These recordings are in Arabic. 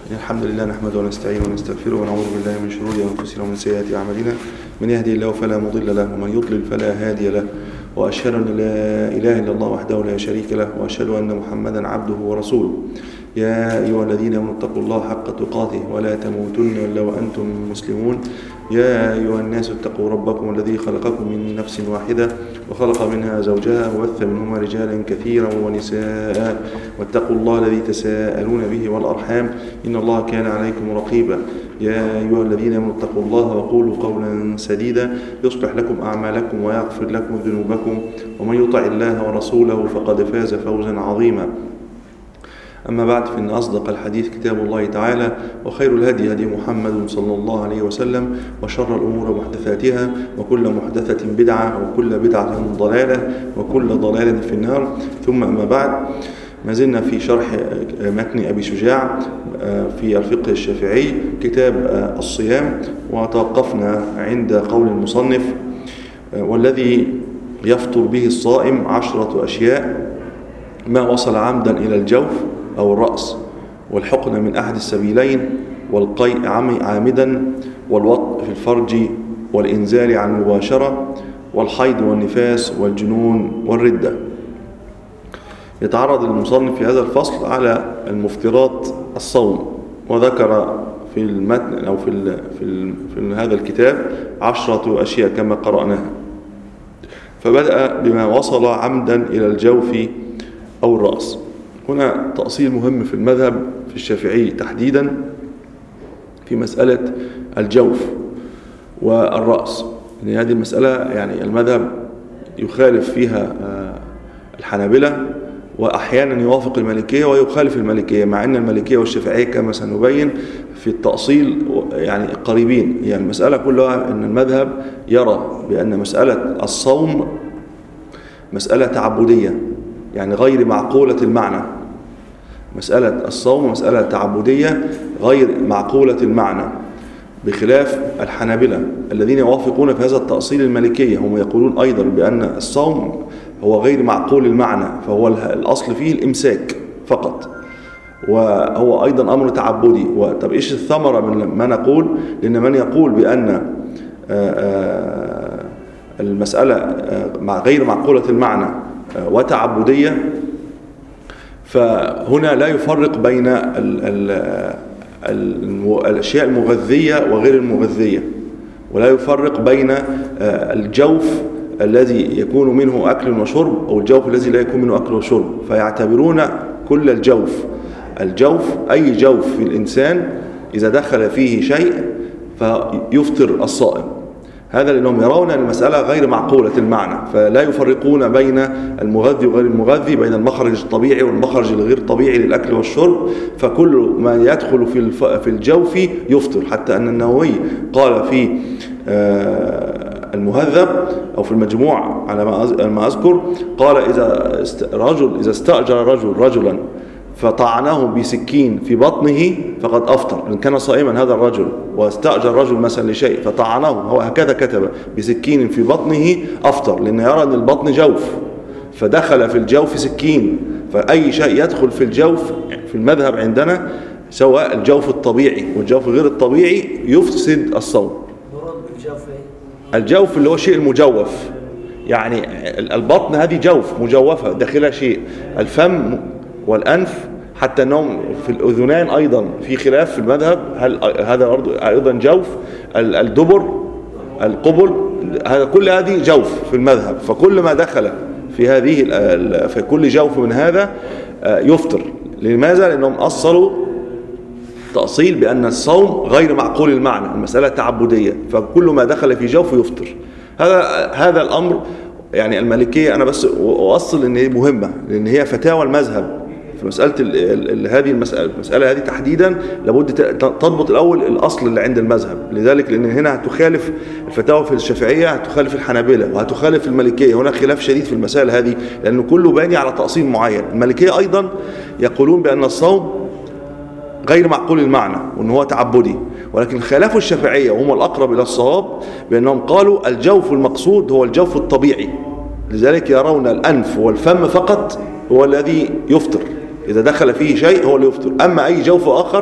الحمد لله نحمده ونستعينه ونستغفره ونعوذ بالله من شرور أنفسنا ومن سيئات أعمالنا. من يهدي الله فلا مضل له ومن يضلل فلا هادي له، وأشهد أن لا إله إلا الله وحده لا شريك له، وأشهد أن محمدا عبده ورسوله. يا أيها الذين آمنوا اتقوا الله حق تقاته ولا تموتن إلا وأنتم مسلمون. يا أيها الناس اتقوا ربكم الذي خلقكم من نفس واحدة وخلق منها زوجها وبث منهما رجالا كثيرا ونساء، واتقوا الله الذي تساءلون به والأرحام إن الله كان عليكم رقيبا. يا أيها الذين آمنوا اتقوا الله وقولوا قولا سديدا يصلح لكم أعمالكم ويغفر لكم ذنوبكم، ومن يطع الله ورسوله فقد فاز فوزا عظيما. أما بعد، فإن أصدق الحديث كتاب الله تعالى، وخير الهدي هدي محمد صلى الله عليه وسلم، وشر الأمور محدثاتها، وكل محدثة بدعة، وكل بدعة ضلالة، وكل ضلالة في النار. ثم أما بعد، ما زلنا في شرح متن أبي شجاع في الفقه الشافعي كتاب الصيام، وتوقفنا عند قول المصنف: والذي يفطر به الصائم 10 أشياء: ما وصل عمدا إلى الجوف أو الرأس، والحقن من أحد السبيلين، والقيء عامدا، والوطء في الفرج، والإنزال عن المباشرة، والحيض والنفاس، والجنون والردة. يتعرض المصنف في هذا الفصل على المفطرات الصوم، وذكر في المتن أو في هذا الكتاب 10 أشياء كما قرأناها. فبدأ بما وصل عمدا إلى الجوف أو الرأس. هنا تأصيل مهم في المذهب في الشافعي تحديدا في مسألة الجوف والرأس. يعني هذه المسألة يعني المذهب يخالف فيها الحنابلة، وأحيانا يوافق المالكية ويخالف المالكية، مع أن المالكية والشافعية كما سنبين في التأصيل يعني قريبين. يعني المسألة كلها أن المذهب يرى بأن مسألة الصوم مسألة تعبدية، يعني غير معقولة المعنى. مسألة الصوم مسألة تعبدية غير معقولة المعنى، بخلاف الحنابلة الذين يوافقون في هذا التأصيل المالكية. هم يقولون أيضا بأن الصوم هو غير معقول المعنى، فهو الأصل فيه الإمساك فقط، وهو أيضا أمر تعبدي. طب إيش الثمرة من ما نقول؟ لأن من يقول بأن المسألة غير معقولة المعنى وتعبدية، فهنا لا يفرق بين الأشياء المغذية وغير المغذية، ولا يفرق بين الجوف الذي يكون منه أكل وشرب أو الجوف الذي لا يكون منه أكل وشرب، فيعتبرون كل الجوف أي جوف في الإنسان إذا دخل فيه شيء فيفطر الصائم. هذا لأنهم يرون أن المسألة غير معقولة المعنى، فلا يفرقون بين المغذي وغير المغذي، بين المخرج الطبيعي والمخرج الغير طبيعي للأكل والشرب، فكل ما يدخل في الجوف يفطر. حتى أن النووي قال في المهذب أو في المجموع على ما أذكر، قال إذا استأجر رجلا فطعنه بسكين في بطنه فقد أفطر، إن كان صائما هذا الرجل، واستأجر رجل مثلا لشيء فطعنه، هو هكذا كتب، بسكين في بطنه أفطر، لأن يرى أن البطن جوف، فدخل في الجوف سكين. فأي شيء يدخل في الجوف في المذهب عندنا، سواء الجوف الطبيعي والجوف غير الطبيعي، يفسد الصوم. الجوف اللي هو شيء المجوف، يعني البطن هذه جوف مجوفة داخلها شيء، الفم والأنف، حتى أنهم في الأذنين أيضا في خلاف في المذهب، هل هذا أيضا جوف؟ الدبر، القبل، هذا كل هذه جوف في المذهب. فكل ما دخل في كل جوف من هذا يفطر. لماذا؟ لأنهم أصلوا تأصيل بأن الصوم غير معقول المعنى، المسألة تعبدية، فكل ما دخل في جوف يفطر. هذا الأمر يعني المالكية، أنا بس أؤصل أن هي مهمة، لأن هي فتاوى المذهب في مسألة هذه المسألة هذه تحديدا. لابد تضبط الأول الأصل اللي عند المذهب، لذلك لأن هنا هتخالف الفتاوى في الشافعية، هتخالف الحنابلة، وهتخالف المالكية. هنا خلاف شديد في المسائل هذه، لأنه كله باني على تأصيل معين. المالكية أيضا يقولون بأن الصوم غير معقول المعنى وأنه هو تعبدي، ولكن خالفوا الشافعية وهم الأقرب إلى الصواب بأنهم قالوا الجوف المقصود هو الجوف الطبيعي، لذلك يرون الأنف والفم فقط هو الذي يفطر، إذا دخل فيه شيء هو اللي يفطر. أما أي جوف آخر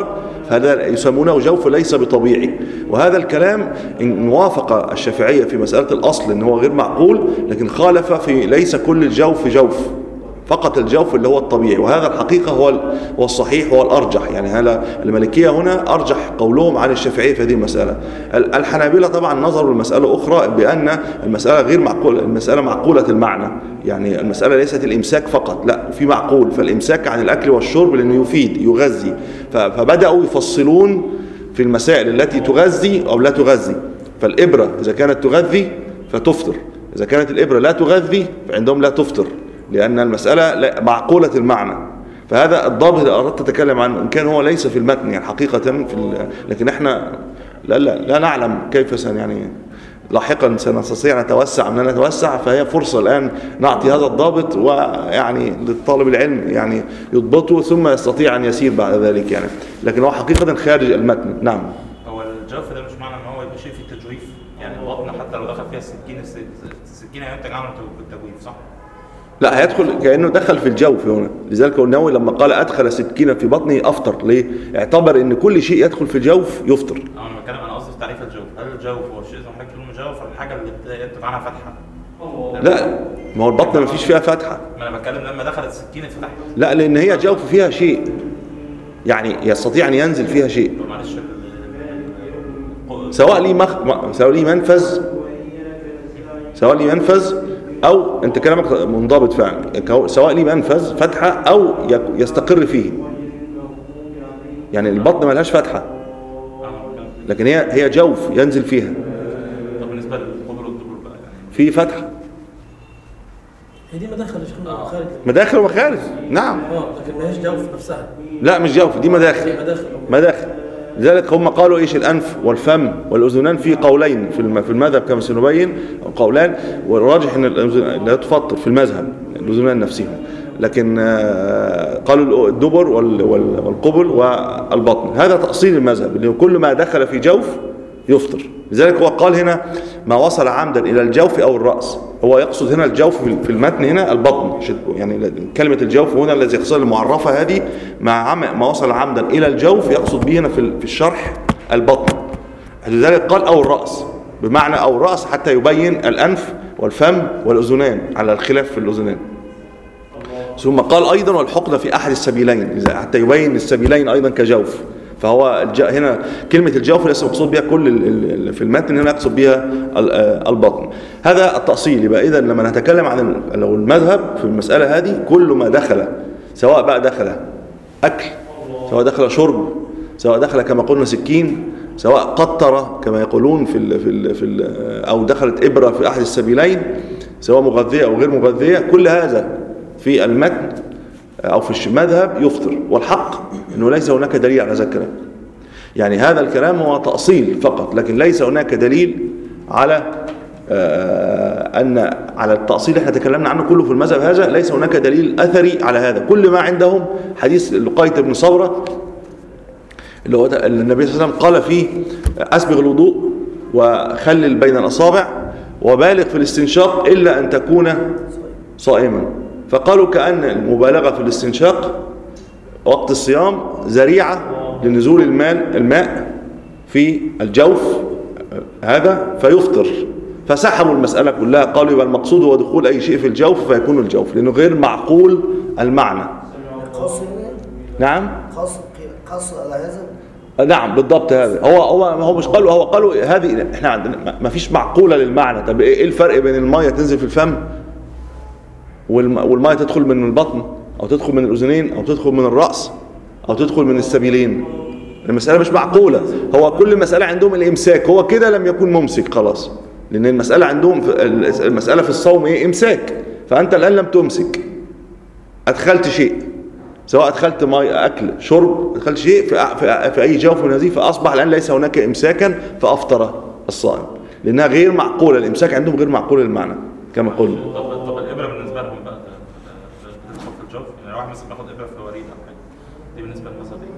فهذا يسمونه جوف ليس بطبيعي. وهذا الكلام إن وافق الشافعية في مسألة الأصل إن هو غير معقول، لكن خالف في ليس كل الجوف جوف، فقط الجوف اللي هو الطبيعي. وهذا الحقيقة هو الصحيح، هو الأرجح. يعني هذا المالكية هنا أرجح قولهم عن الشافعية في هذه المسألة. الحنابلة طبعا نظروا لمسألة أخرى بأن المسألة غير معقولة، المسألة معقولة المعنى. يعني المسألة ليست الإمساك فقط، لا، في معقول. فالإمساك عن الأكل والشرب لأنه يفيد يغذي، فبدأوا يفصلون في المسائل التي تغذي أو لا تغذي. فالإبرة إذا كانت تغذي فتفطر، إذا كانت الإبرة لا تغذي فعندهم لا تفطر، لأن المسألة معقولة المعنى. فهذا الضابط اللي أردت أتكلم عنه، إن كان هو ليس في المتن يعني حقيقة لكن إحنا لا نعلم كيف يعني لاحقا سنستطيع نتوسع أن نتوسع. فهي فرصة الآن نعطي هذا الضابط، ويعني للطالب العلم يعني يضبطه ثم يستطيع أن يسير بعد ذلك يعني. لكن هو حقيقة خارج المتن. نعم. هو الجوف ده مش معنى ان هو يبقى شيء في التجويف، يعني البطن حتى لو دخل فيها السكينة هينتج عنه بالتجويف، صح؟ لا، هيدخل كأنه دخل في الجوف هنا. لذلك النووي لما قال أدخل سكينة في بطنه أفطر، ليه؟ اعتبر إن كل شيء يدخل في الجوف يفطر. أنا بتكلم، أنا قصدي في تعريف الجوف. هل الجوف هو الشيء زي ما حضرتك بتقول مجوف، ولا الحاجة اللي ينتج عنها فتحة؟ لا، ما هو البطن ما فيش فيها فتحة. ما أنا بتكلم لما دخلت السكينة فتحت. لا، لأن هي جوف فيها شيء، يعني يستطيع أن ينزل فيها شيء. معلش، سواء لي منفذ أو أنت كلامك منضبط فعلا، سواء لي منفذ فتحة أو يستقر فيه. يعني البطن ما لهاش فتحة، لكن هي جوف ينزل فيها. طب بالنسبة للقبر والدبر بقى في فتحة. هي دي مداخل يا شيخنا ومخارج. مداخل ومخارج، نعم. لكن ما هيش جوف نفسها. لا، مش جوف، دي مداخل. لذلك هم قالوا ايش؟ الانف والفم والاذنان في قولين في المذهب كما سنبين، قولان، والراجح ان الاذنان لا تفطر في المذهب، الاذنان نفسهم. لكن قالوا الدبر والقبل والبطن. هذا تأصيل المذهب، اللي كل ما دخل في جوف يفطر. لذلك هو قال هنا ما وصل عمدا الى الجوف او الرأس. هو يقصد هنا الجوف في المتن هنا البطن، يعني كلمة الجوف هنا الذي يقصد المعرفة هذه ما وصل عمدا الى الجوف، يقصد به هنا في الشرح البطن. لذلك قال او الرأس، بمعنى او الرأس حتى يبين الانف والفم والاذنان على الخلاف في الاذنان. ثم قال ايضا والحقن في احد السبيلين، حتى يبين السبيلين ايضا كجوف. فهو هنا كلمة الجوف ليس مقصود بها كل في المتن، هنا يقصد بها البطن. هذا التأصيل. يبقى إذا لما نتكلم عن لو المذهب في المسألة هذه، كل ما دخل، سواء بقى دخل أكل، سواء دخل شرب، سواء دخل كما قلنا سكين، سواء قطر كما يقولون أو دخلت إبرة في أحد السبيلين، سواء مغذية أو غير مغذية، كل هذا في المتن أو في المذهب يفطر. والحق أنه ليس هناك دليل على هذا الكلام. يعني هذا الكلام هو تأصيل فقط، لكن ليس هناك دليل على على التأصيل احنا تكلمنا عنه كله في المذهب هذا. ليس هناك دليل أثري على هذا. كل ما عندهم حديث لقيط بن صبرة اللي هو النبي صلى الله عليه وسلم قال فيه أسبغ الوضوء وخلل بين الأصابع وبالغ في الاستنشاق إلا أن تكون صائما. فقالوا كأن المبالغة في الاستنشاق وقت الصيام ذريعة لنزول الماء في الجوف هذا فيفطر. فسحبوا المسألة كلها، قالوا يبقى المقصود هو دخول أي شيء في الجوف فيكون الجوف، لأنه غير معقول المعنى. نعم، قصر على هذا. نعم بالضبط. هذا هو مش قالوا، هو قالوا هذه احنا عندنا ما فيش معقولة للمعنى. طب ايه الفرق بين المية تنزل في الفم والمية تدخل من البطن أو تدخل من الأذنين أو تدخل من الرأس أو تدخل من السبيلين؟ المسألة مش معقولة. هو كل مسألة عندهم الإمساك، هو كده لم يكن ممسك خلاص، لأن المسألة عندهم المسألة في الصوم إيه؟ إمساك. فأنت الآن لم تمسك، أدخلت شيء، سواء أدخلت ماء أكل شرب، أدخلت شيء في أي جوف من هذه، فأصبح الآن ليس هناك إمساكا فأفطر الصائم، لأنها غير معقولة. الإمساك عندهم غير معقول المعنى كما قلنا. طب الإبرة بالنسبة لهم بقى بتدخل في الجوف؟ يعني واحد مثلا بياخد إبرة في وريد أو حاجة، دي بالنسبة للمسألة دي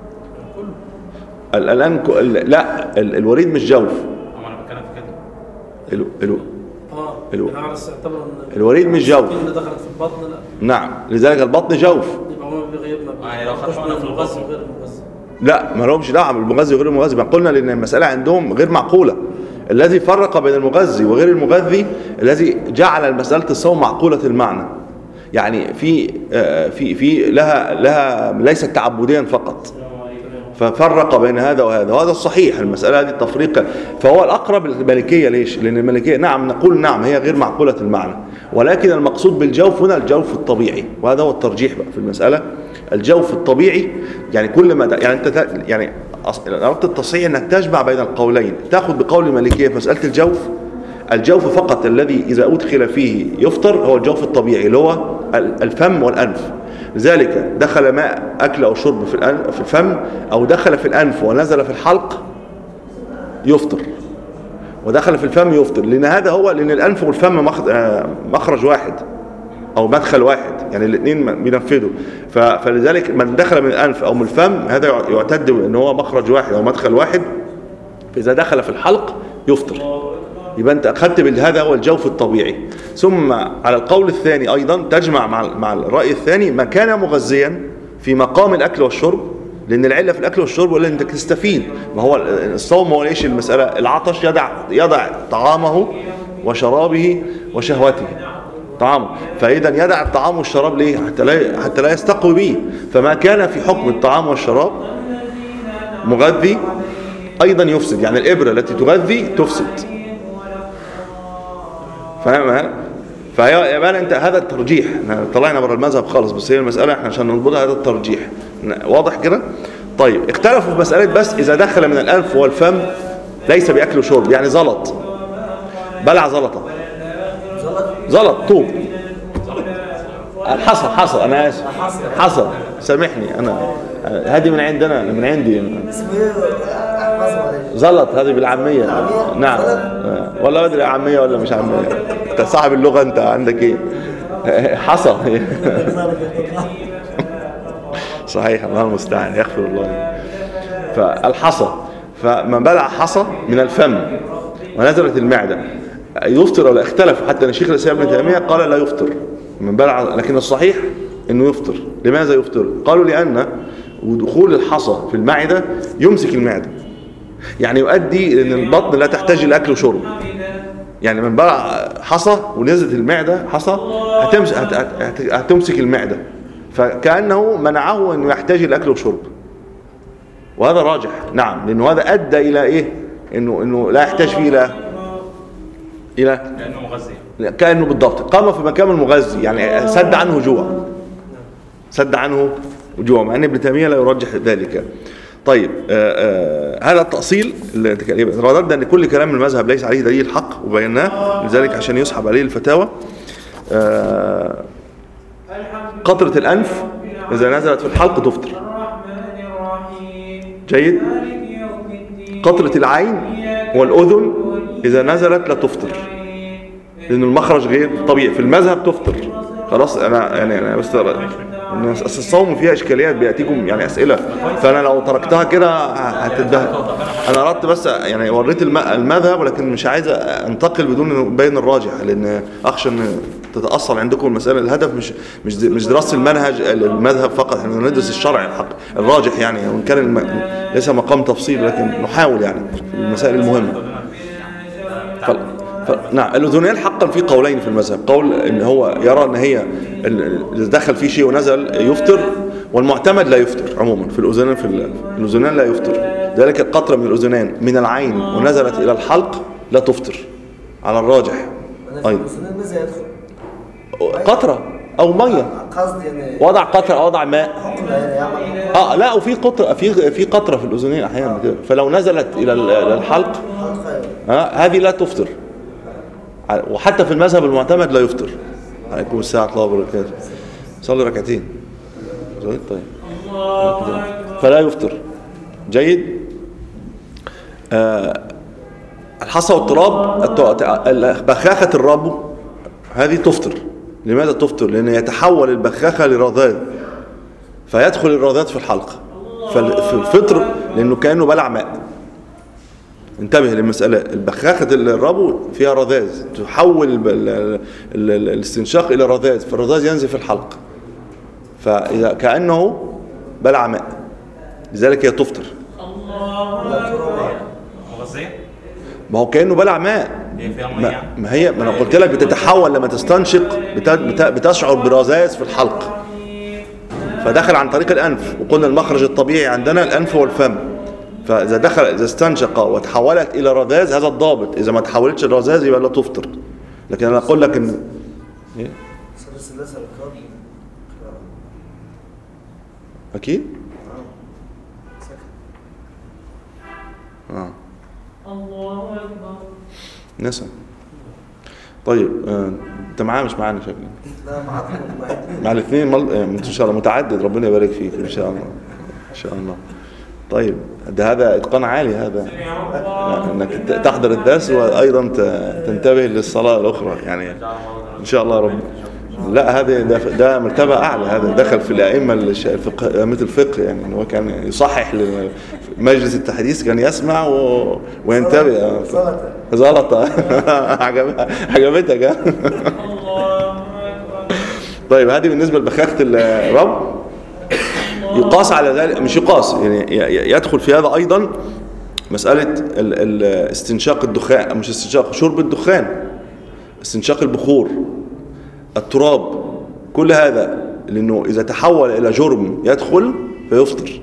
كله الآن لا، الوريد مش جوف. أنا بتكلم في كده. الوريد مش جوف. اللي دخلت في البطن لا. نعم، لذلك البطن جوف. يبقى هو بيغيب يعني لو خدنا في الغسل لا ما لهمش دعوه بالمغذي وغير المغذي، ما قلنا لان المساله عندهم غير معقوله. الذي فرق بين المغذي وغير المغذي الذي جعل مساله الصوم معقوله المعنى، يعني في لها ليست تعبديا فقط، ففرق بين هذا وهذا، وهذا الصحيح. المساله هذه التفريق فهو الاقرب للمالكيه. ليش؟ لان المالكيه نعم نقول نعم هي غير معقوله المعنى، ولكن المقصود بالجوف هنا الجوف الطبيعي، وهذا هو الترجيح بقى في المساله. الجوف الطبيعي يعني كل ما يعني انت يعني اردت التصحيح انك تجمع بين القولين، تاخذ بقول المالكيه في مساله الجوف فقط الذي اذا ادخل فيه يفطر هو الجوف الطبيعي اللي هو الفم والانف. لذلك دخل ماء اكل او شرب في الفم، او دخل في الانف ونزل في الحلق يفطر، ودخل في الفم يفطر، لان هذا هو، لان الانف والفم مخرج واحد او مدخل واحد، يعني الاثنين بينفذوا. فلذلك من دخل من الانف او من الفم هذا يعتد ان هو مخرج واحد او مدخل واحد، فاذا دخل في الحلق يفطر. يبقى انت اخذت بهذا هو الجوف الطبيعي. ثم على القول الثاني ايضا تجمع مع الراي الثاني ما كان مغذيا في مقام الاكل والشرب، لان العله في الاكل والشرب ولا انك تستفيد. ما هو الصوم هو ايش المساله؟ العطش يضع طعامه وشرابه وشهوته طعامه، فاذا يدع الطعام والشراب ليه؟ حتى لا يستقوي به. فما كان في حكم الطعام والشراب مغذي ايضا يفسد، يعني الابره التي تغذي تفسد. فاهم؟ فهي يبقى انت هذا الترجيح. احنا طلعنا بره المذهب خالص، بس هي المساله احنا عشان نضبطها هذا الترجيح. واضح كده؟ طيب اختلفوا في مساله بس اذا دخل من الانف والفم ليس باكل وشرب، يعني زلط، بلع زلطه، زلط طوب، حصى انا اسف، حصى سامحني، انا هذه من عندنا، من عندي زلط، هذه بالعاميه. نعم، ولا ادري عاميه ولا مش عاميه، انت صاحب اللغه، انت عندك ايه؟ حصى. صحيح، الله المستعان، يغفر الله. فالحصى، فمن بلع حصى من الفم ونزلت المعده يفطر ولا؟ اختلفوا، حتى الشيخ الاسلام ابن تيميه قال لا يفطر من بلع، لكن الصحيح انه يفطر. لماذا يفطر؟ قالوا لان ودخول الحصى في المعده يمسك المعده، يعني يؤدي ان البطن لا تحتاج الى اكل وشرب. يعني من بلع حصى ونزلت المعده حصى هتمسك المعده، فكانه منعه انه يحتاج الى اكل وشرب. وهذا راجح، نعم، لانه هذا ادى الى ايه؟ انه لا يحتاج فيه الى كانه مغذي، كانه بالضبط قام في مكان المغذي، يعني سد عنه جوع، مع ان ابن تيميه لا يرجح ذلك. طيب هذا التأصيل اللي رددنا ان كل كلام المذهب ليس عليه دليل حق وبيناه، لذلك عشان يسحب عليه الفتاوى. قطرة الأنف إذا نزلت في الحلق تفطر. جيد. قطرة العين والأذن إذا نزلت لا تفطر، لأن المخرج غير طبيعي. في المذهب تفطر. خلاص، أنا بس الصوم فيها إشكاليات بيأتيكم يعني أسئلة، فأنا لو تركتها كده هتدهر. أنا أردت بس يعني وريت المذهب، ولكن مش عايز أنتقل بدون بين الراجح، لأن أخشى أن تتأصل عندكم المسألة. الهدف مش دراسة المذهب فقط، احنا ندرس الشرع الحق الراجح، يعني وإن كان ليس مقام تفصيل، لكن نحاول يعني في المسائل المهمة. نعم، الأذنين حقا في قولين في المذهب، قول ان هو يرى ان هي اذا دخل فيه شيء ونزل يفطر، والمعتمد لا يفطر عموما في الأذنين، الأذنين لا يفطر. ذلك القطرة من الأذنين من العين ونزلت إلى الحلق لا تفطر على الراجح. أيضا قطرة أو مية، وضع قطرة أو وضع ماء. لا، وفي قطرة في قطرة في الأذنين أحيانا، فلو نزلت إلى الحلق هذه لا تفطر. وحتى في المذهب المعتمد لا يفطر. عليكم السلام ورحمة الله وبركاته. صلي ركعتين. طيب، فلا يفطر. جيد. الحصى والتراب، بخاخة الرب هذه تفطر. لماذا تفطر؟ لأن يتحول البخاخة لرذاذ، فيدخل الرذاذ في الحلق، ففي الفطر لأنه كأنه بلع ماء. انتبه للمسألة، البخاخة الربو فيها رذاذ، تحول الاستنشاق إلى رذاذ، فالرذاذ ينزل في الحلق، فإذا كأنه بلع ماء. لذلك هي تفطر. مغذية؟ ما هو كأنه بلع ماء. هي فيها مية يعني؟ ما انا قلت لك بتتحول لما تستنشق بتشعر برذاذ في الحلق، فدخل عن طريق الأنف، وقلنا المخرج الطبيعي عندنا الأنف والفم، فإذا استنشق وتحولت إلى رذاذ هذا الضابط، إذا ما تحولتش الرذاذ يبقى لا تفطر. لكن أنا أقول لك إن أكيد الله أكبر. نسأل. طيب أنت معاه مش معانا شكلك؟ لا مع الاثنين إن شاء الله متعدد، ربنا يبارك فيك إن شاء الله إن شاء الله. طيب هذا إتقان عالي هذا، إنك تحضر الدرس وأيضا تنتبه للصلاة الأخرى يعني إن شاء الله رب. لا ده مرتبة أعلى، هذا دخل في الأئمة أئمة الفقه يعني، إنه كان يصحح لمجلس التحديث، كان يسمع وينتبه. زلطة عجبتك طيب هذه بالنسبة لبخاخة الرب. يقاس على ذلك، مش يقاس يعني يدخل في هذا أيضا مسألة استنشاق الدخان، مش استنشاق، شرب الدخان، استنشاق البخور، التراب، كل هذا، لأنه إذا تحول إلى جرم يدخل فيفطر.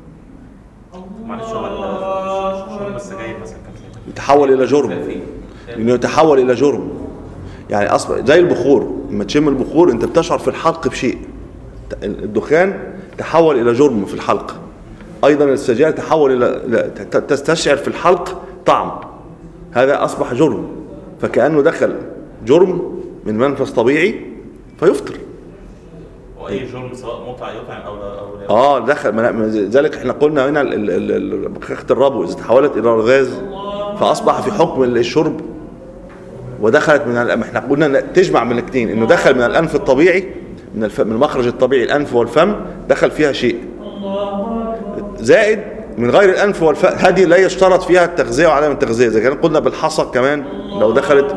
معلش شرب السجاير مثلا يتحول إلى جرم، لأنه يتحول إلى جرم يعني أصبح زي البخور، لما تشم البخور أنت بتشعر في الحلق بشيء، الدخان تحول إلى جرم في الحلق. أيضا السجاير تحول إلى تستشعر في الحلق طعم، هذا أصبح جرم، فكأنه دخل جرم من منفذ طبيعي فيفطر. واي جرم سواء مطع يطعم او لا دخل. ذلك احنا قلنا هنا بخاخة الربو اذا تحولت الى رذاذ فاصبح في حكم الشرب، ودخلت من احنا قلنا تجمع من الاثنين، انه دخل من الانف الطبيعي، من المخرج الطبيعي الانف والفم، دخل فيها شيء زائد من غير الانف والفم، هذه لا يشترط فيها التغذيه وعدم التغذيه، زي كان قلنا بالحصى كمان لو دخلت.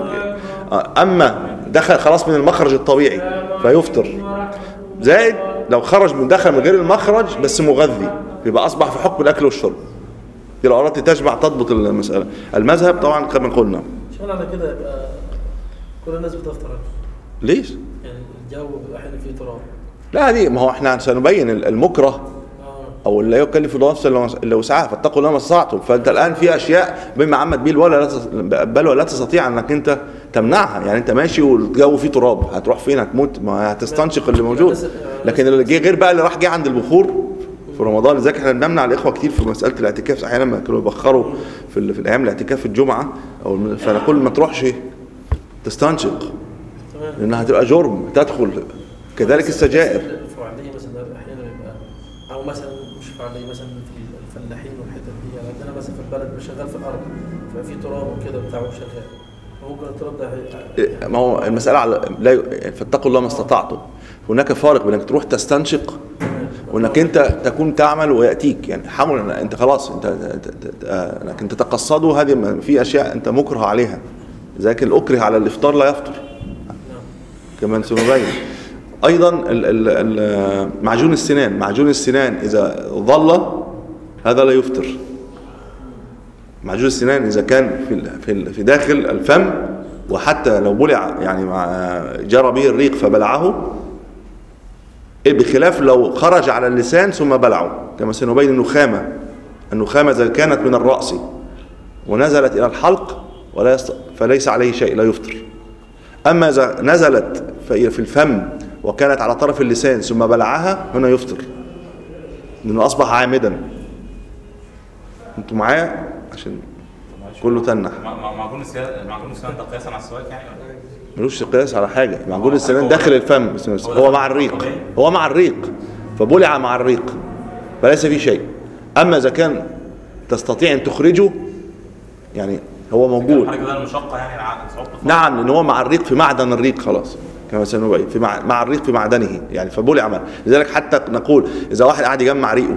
اما دخل خلاص من المخرج الطبيعي فيفطر، زائد لو خرج من دخل من غير المخرج بس مغذي، يبقى اصبح في حكم الاكل والشرب. دي لو اردت تجمع تضبط المساله. المذهب طبعا كما قلنا شغل على كده يبقى كل الناس بتفطر. ليش؟ يعني الجو احيانا فيه تراب. لا دي ما هو احنا سنبين المكره او لا يكلف الله نفسا الا وسعها، فاتقوا الله ما استطعتم. فانت الان في اشياء بما عمد به بل ولا تستطيع انك انت تمنعها، يعني انت ماشي والجو فيه تراب، هتروح فين؟ هتموت، ما هتستنشق اللي موجود. لكن اللي جه غير بقى اللي راح جه عند البخور في رمضان، لذلك احنا بنمنع الاخوه كتير في مساله الاعتكاف، احيانا ما كانوا يبخروا في الايام الاعتكاف الجمعه او فنقول ما تروحش تستنشق لانها هتبقى جرم تدخل. كذلك السجائر الفعاليه مثلا احيانا يبقى، او مثلا مش فعاليه مثلا في الفلاحين والحتت دي، يعني عندنا مثلا في البلد شغال في الارض ففي تراب وكده بتاعه شغال، ممكن التراب ده ما هو المساله على لا فاتقوا الله ما استطعتم. هناك فارق بين انك تروح تستنشق وانك انت تكون تعمل وياتيك، يعني حاول انت خلاص انك انت تقصده، هذه في اشياء انت مكره عليها، لذلك الاكره على الافطار لا يفطر كمان سنبين. ايضا معجون السنان اذا ظل هذا لا يفطر. معجون السنان اذا كان في داخل الفم، وحتى لو بلع يعني جرى به الريق فبلعه، بخلاف لو خرج على اللسان ثم بلعه، كما سنبين. النخامة إذا كانت من الرأس ونزلت إلى الحلق فليس عليه شيء، لا يفطر. أما إذا نزلت في الفم وكانت على طرف اللسان ثم بلعها هنا يفطر، لأنه أصبح عامدا. أنتوا معايا؟ عشان كله تنح. معجون السنان ده قياسا على السواك يعني؟ ملوش قياس على حاجة. معجون السنان داخل الفم، هو مع الريق فبلع مع الريق فليس فيه شيء. أما إذا كان تستطيع أن تخرجه يعني هو موجود. نعم، لأن هو مع الريق في معدن الريق خلاص، كما سنبين مع الريق في معدنه يعني فبلع معه. لذلك حتى نقول إذا واحد قاعد يجمع ريقه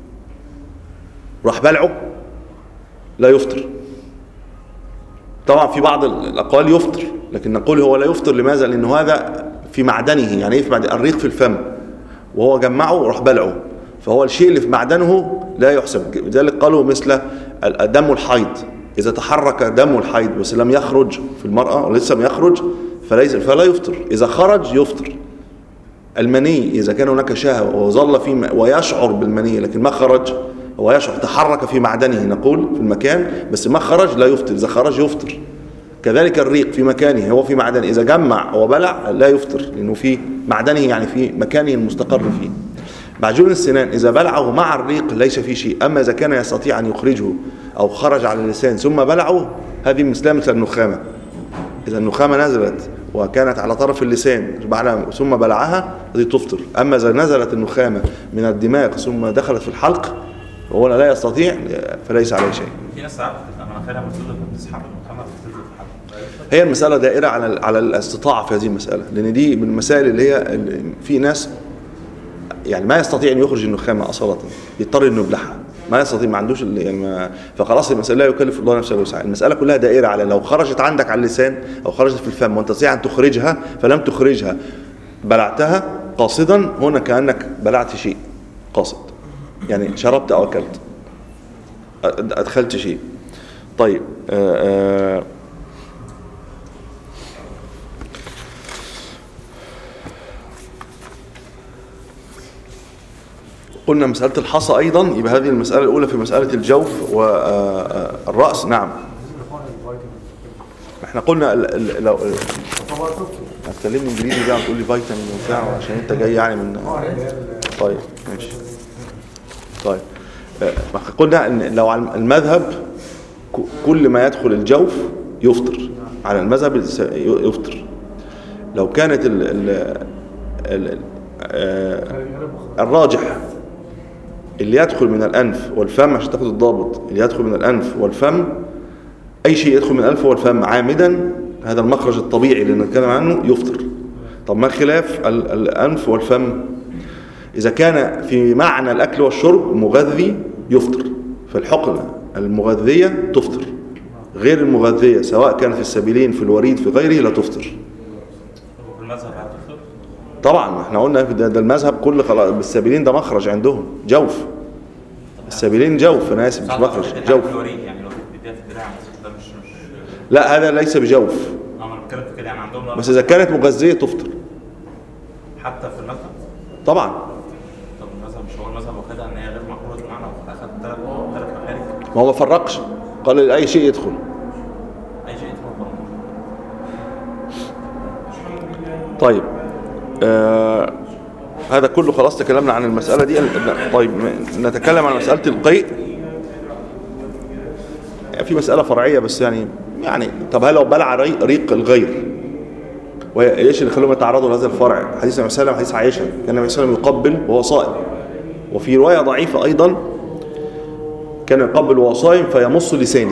راح بلعه لا يفطر. طبعا في بعض الأقوال يفطر، لكن نقول هو لا يفطر. لماذا؟ لأنه هذا في معدنه، يعني ايه في معدن الريق في الفم، وهو جمعه راح بلعه، فهو الشيء اللي في معدنه لا يحسب. لذلك قالوا مثل دم الحيض، إذا تحرك دم الحيض بس لم يخرج في المرأة ولسه لم يخرج فلا يفطر، إذا خرج يفطر. المني إذا كان هناك شهوة وظل فيه ويشعر بالمني لكن ما خرج، هو يشعر تحرك في معدنه نقول في المكان بس ما خرج لا يفطر، إذا خرج يفطر. كذلك الريق في مكانه هو في معدنه، إذا جمع وبلع لا يفطر لأنه في معدنه يعني في مكانه المستقر فيه. معجون السنان إذا بلعه مع الريق ليس فيه شيء، أما إذا كان يستطيع أن يخرجه أو خرج على اللسان ثم بلعه هذه مثل النخامة. إذا النخامة نزلت وكانت على طرف اللسان ثم بلعها هذه تفطر. أما إذا نزلت النخامة من الدماغ ثم دخلت في الحلق وهو لا يستطيع فليس عليه شيء. في ناس ساعات مناخيرها بتسحب النخامة بتنزل في الحلق. هي المسألة دائرة على الاستطاعة في هذه المسألة، لأن دي من المسائل اللي هي في ناس يعني ما يستطيع أن يخرج النخامة أصالة، يضطر أنه يبلعها، ما يستطيع، ما عندوش يعني فخلاص المسألة لا يكلف الله نفسه إلا وسعها. المسألة كلها دائرة على لو خرجت عندك على اللسان أو خرجت في الفم وأنت تستطيع أن تخرجها فلم تخرجها بلعتها قاصدا، هنا كأنك بلعت شيء قاصد، يعني شربت أو أكلت أدخلت شيء. طيب قلنا مسألة الحصى أيضا، يبقى هذه المسألة الأولى في مسألة الجوف والرأس. نعم احنا قلنا لو هتكلمني انجليزي بقى وتقول لي فيتامين وبتاع عشان انت جاي يعني من طيب ماشي. طيب قلنا ان لو على المذهب كل ما يدخل الجوف يفطر، على المذهب يفطر. لو كانت الراجح اللي يدخل من الأنف والفم عشان تاخد الضابط، اللي يدخل من الأنف والفم أي شيء يدخل من الأنف والفم عامدا، هذا المخرج الطبيعي اللي نتكلم عنه يفطر. طب ما خلاف الأنف والفم؟ إذا كان في معنى الأكل والشرب مغذي يفطر، فالحقنة المغذية تفطر، غير المغذية سواء كان في السبيلين في الوريد في غيره لا تفطر. في المذهب هتفطر؟ طبعا احنا قلنا ده المذهب كل خلاص، السبيلين ده مخرج عندهم جوف، السبيلين جوف، انا اسف مش مخرج، جوف. يعني لو بيديها في الدراع ده مش لا هذا ليس بجوف. انا بتكلم في كده يعني عندهم بس اذا كانت مغذيه تفطر حتى في المذهب طبعا. طب المذهب مش هو المذهب واخدها ان هي غير معقوله بمعنى واخد ثلاث مخارج؟ ما هو ما فرقش، قال اي شيء يدخل، اي شيء يدخل. طيب هذا كله خلاص تكلمنا عن المسألة دي. طيب نتكلم عن مسألة القيء. في مسألة فرعية بس يعني طب هل لو بلع ريق الغير، وايش اللي خلوهم يتعرضوا لهذا الفرع؟ حديث النبي صلى الله عليه وسلم، حديث عائشة كان النبي صلى الله عليه وسلم يقبل وهو صائم، وفي رواية ضعيفة أيضا كان يقبل وهو صائم فيمص لسانه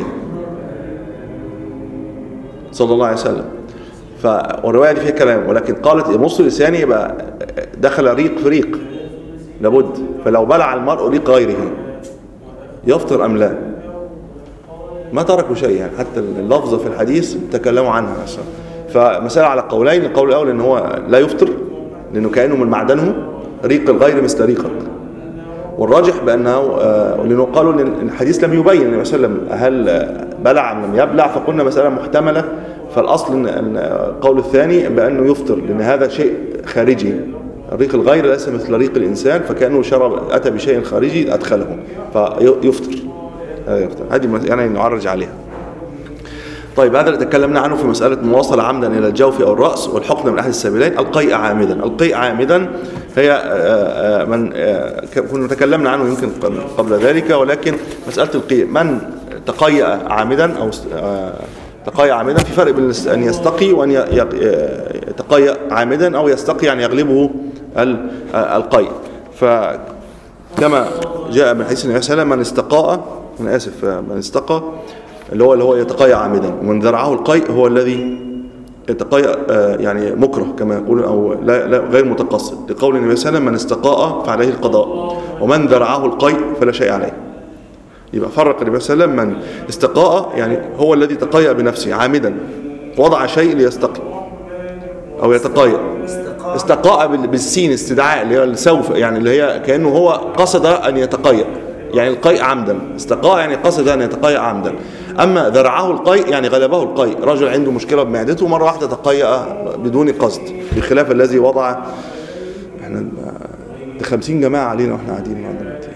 صلى الله عليه وسلم. والرواية دي فيها كلام، ولكن قالت يمص لسانه يبقى دخل ريق في ريق لابد. فلو بلع المرء ريق غيره يفطر أم لا؟ ما تركوا شيء يعني، حتى اللفظة في الحديث تكلموا عنها أصلا. فمسألة على قولين، القول الأول إن هو لا يفطر لأنه كأنه من معدنه، ريق الغير مثل ريقك. والراجح بأنه لأنه قالوا إن الحديث لم يبين النبي صلى الله عليه وسلم هل بلع أم لم يبلع، فقلنا مسألة محتملة. فالأصل القول الثاني بأنه يفطر لأن هذا شيء خارجي، الريق الغير ليس مثل ريق الإنسان، فكأنه أتى بشيء خارجي أدخله فيفطر. هذه يعني نعرج عليها. طيب هذا اللي تكلمنا عنه في مسألة مواصلة عمدا إلى الجوف أو الرأس والحقن من أحد السبيلين. القيء عامدا، القيء عامدا هي من كنا تكلمنا عنه يمكن قبل ذلك، ولكن مسألة القيء من تقيأ عامدا أو تقيأ عامدا، في فرق بين أن يستقي وأن يتقيأ عامدا، أو يستقي يعني يغلبه القيء. فكما جاء من حديث النبي صلى الله عليه وسلم من استقاء، من استقى اللي هو يتقيأ عامدا، ومن ذرعه القيء هو الذي يتقيأ يعني مكره كما يقول أو لا غير متقصد، لقول النبي صلى الله عليه وسلم من استقاء فعليه القضاء ومن ذرعه القيء فلا شيء عليه. يبقى فرق النبي صلى الله عليه وسلم من استقاء يعني هو الذي تقيأ بنفسه عامدا، وضع شيء ليستقي أو يتقيأ. استقاء بالسين استدعاء اللي هي سوف، يعني اللي هي كأنه هو قصد أن يتقيأ، يعني القيء عمدا. استقاء يعني قصد أن يتقيأ عمدا. أما ذرعه القيء يعني غلبه القيء، رجل عنده مشكلة بمعدته مرة واحدة تقيأ بدون قصد، بخلاف الذي وضع. احنا 50 جماعة علينا واحنا قاعدين مع دلوقتي.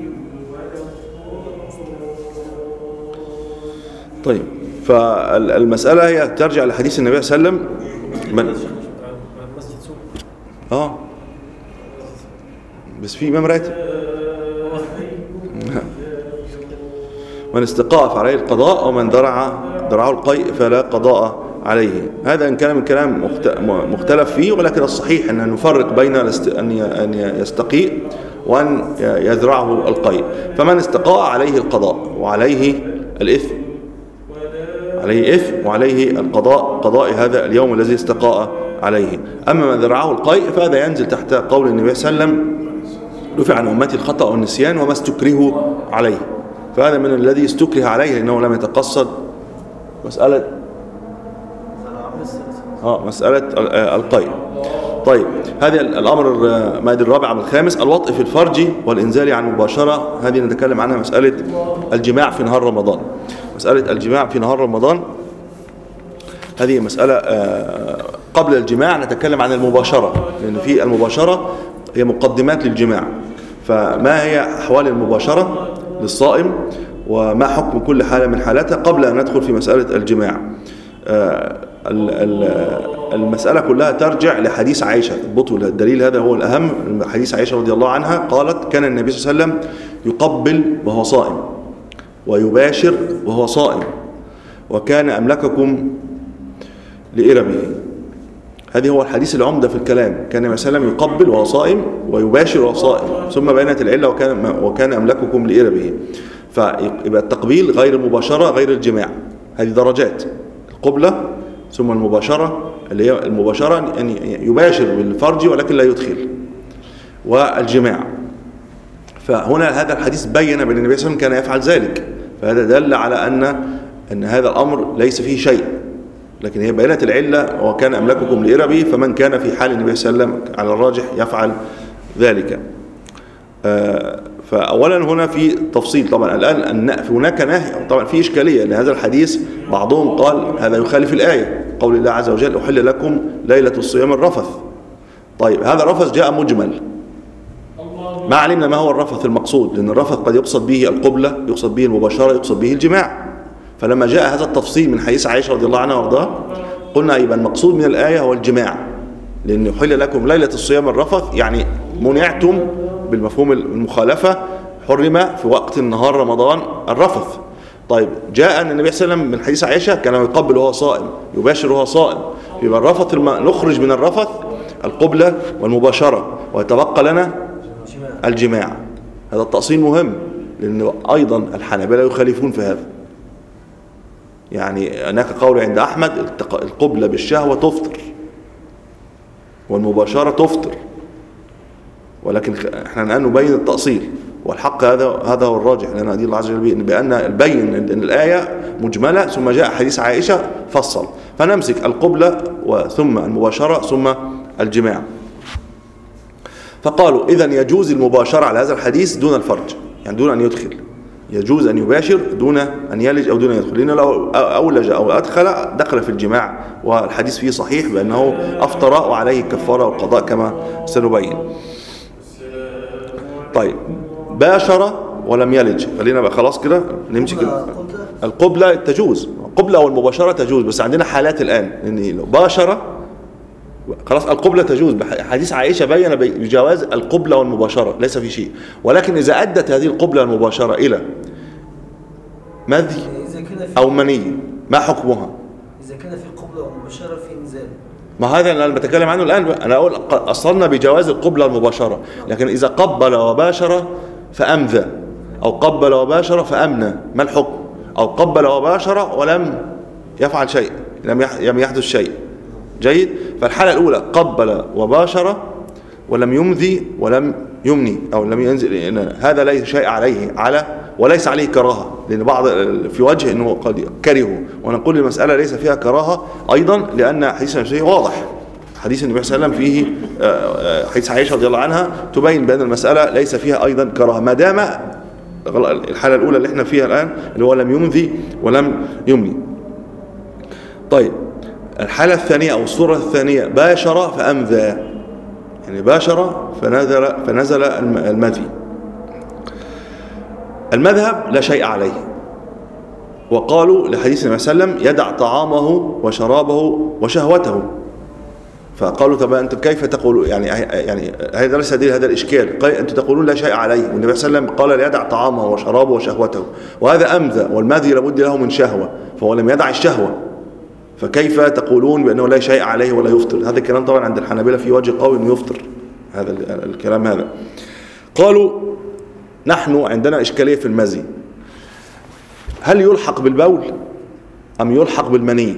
طيب، فالمسألة هي ترجع لحديث النبي صلى الله عليه وسلم. بس في إمام راتب. من استقاء فعليه القضاء، ومن درعه القيء فلا قضاء عليه. هذا إن كان من كلام مختلف فيه، ولكن الصحيح أن نفرق بين أن يستقيء وأن يذرعه القيء. فمن استقاء عليه القضاء وعليه الإثم، عليه إثم وعليه قضاء هذا اليوم الذي استقاء عليه. أما من ذرعه القيء فهذا ينزل تحت قول النبي صلى الله عليه وسلم: رفع عن أمتي الخطأ والنسيان وما استكرهوا عليه. فهذا من الذي استكره عليه لأنه لم يتقصد مسألة القيء. طيب، هذا الأمر المائد الرابع والخامس: الوطء في الفرج والإنزال عن مباشرة. هذه نتكلم عنها مسألة الجماع في نهار رمضان. مسألة الجماع في نهار رمضان هذه مسألة قبل الجماع نتكلم عن المباشرة، لأن في المباشرة هي مقدمات للجماع. فما هي أحوال المباشرة للصائم وما حكم كل حالة من حالاتها قبل أن ندخل في مسألة الجماع؟ المسألة كلها ترجع لحديث عائشة. البطل الدليل هذا هو الأهم. حديث عائشة رضي الله عنها قالت: كان النبي صلى الله عليه وسلم يقبل وهو صائم ويباشر وهو صائم، وكان أملككم لإربه. هذه هو الحديث العمدة في الكلام. كان النبي صلى الله عليه وسلم يقبل وهو صائم ويباشر وهو صائم، ثم بينت العلة وكان أملككم لإربه. فيبقى التقبيل غير المباشرة غير الجماع، هذه درجات: القبلة ثم المباشرة اللي هي المباشرة أن يباشر بالفرج ولكن لا يدخل، والجماع. فهنا هذا الحديث بين بأن النبي صلى الله عليه وسلم كان يفعل ذلك، فهذا دل على أن هذا الأمر ليس فيه شيء، لكن هي بينت العلة وكان أملككم لإربه. فمن كان في حال النبي صلى الله عليه وسلم على الراجح يفعل ذلك. فأولا هنا في تفصيل طبعا. الآن هناك نهي، طبعا في إشكالية لهذا الحديث. بعضهم قال هذا يخالف الآية، قول الله عز وجل: أحل لكم ليلة الصيام الرفث. طيب، هذا الرفث جاء مجمل، ما علمنا ما هو الرفث المقصود، لأن الرفث قد يقصد به القبلة، يقصد به المباشرة، يقصد به الجماع. فلما جاء هذا التفصيل من حديث عائشة رضي الله عنها وارضاها قلنا يبقى المقصود من الآية هو الجماع، لأن يحل لكم ليلة الصيام الرفث يعني منعتم بالمفهوم المخالفة، حرم في وقت النهار رمضان الرفث. طيب، جاء أن النبي صلى الله عليه وسلم من حديث عائشة كان يقبل وهو صائم، يباشر وهو صائم. يبقى الرفث نخرج من الرفث القبلة والمباشرة، ويتبقى لنا الجماع. هذا التأصيل مهم، لأن أيضا الحنابلة يخالفون في هذا. يعني هناك قول عند أحمد: القبلة بالشهوة تفطر والمباشرة تفطر، ولكن احنا الآن نبين التأصيل، والحق هذا هو الراجح، لأن هذه الله عز وجل بأن البين أن الآية مجملة ثم جاء حديث عائشة فصل، فنمسك القبلة ثم المباشرة ثم الجماع. فقالوا إذن يجوز المباشرة على هذا الحديث دون الفرج، يعني دون أن يدخل. يجوز أن يباشر دون أن يلج أو دون أن يدخل، لأنه لو أولج أو أدخل دخل في الجماع، والحديث فيه صحيح بأنه أفطر وعليه كفارة والقضاء كما سنبين. طيب، باشر ولم يلج، خلينا بقى خلاص كده نمشي كده. القبلة تجوز، القبلة والمباشرة تجوز، بس عندنا حالات الآن، لأن لو باشر خلاص القبلة تجوز. حديث عائشة بين بجواز القبلة والمباشرة، ليس في شيء. ولكن إذا أدت هذه القبلة والمباشرة إلى مذي أو مني، ما حكمها؟ إذا كان في قبلة والمباشرة في إنزال، ما هذا اللي أنا بتكلم عنه الآن. أنا أقول أصلنا بجواز القبلة والمباشرة، لكن إذا قبل وباشر فأمذى، أو قبل وباشر فأمنى، ما الحكم؟ أو قبل وباشر ولم يفعل شيء، لم يحدث شيء. جيد. فالحالة الأولى قبل وباشر ولم يمذي ولم يمني أو لم ينزل، هذا ليس شيء عليه وليس عليه كراهة، لأن بعض في وجه أنه قد كرهه، ونقول المسألة ليس فيها كراهة أيضا، لأن حديث النبي واضح، حديث النبي صلى الله عليه وسلم فيه حديث عائشة رضي الله عنها تبين بأن المسألة ليس فيها أيضا كراهة ما دام الحالة الأولى اللي احنا فيها الآن اللي هو لم يمذي ولم يمني. طيب الحالة الثانية أو الصورة الثانية باشر فأمذى، يعني باشر فنزل المذي. المذهب لا شيء عليه، وقالوا لحديث النبي صلى الله عليه وسلم يدع طعامه وشرابه وشهوته، فقالوا طب أنتم كيف تقولوا يعني هذا ليس دليل هذا الإشكال، أنتم تقولون لا شيء عليه والنبي صلى الله عليه وسلم قال ليدع طعامه وشرابه وشهوته، وهذا أمذى والمذي لابد له من شهوة فهو لم يدع الشهوة، فكيف تقولون بأنه لا شيء عليه ولا يفطر؟ هذا الكلام طبعا عند الحنابلة في وجه قوي أنه يفطر، هذا الكلام هذا. قالوا نحن عندنا إشكالية في المذي، هل يلحق بالبول أم يلحق بالمني؟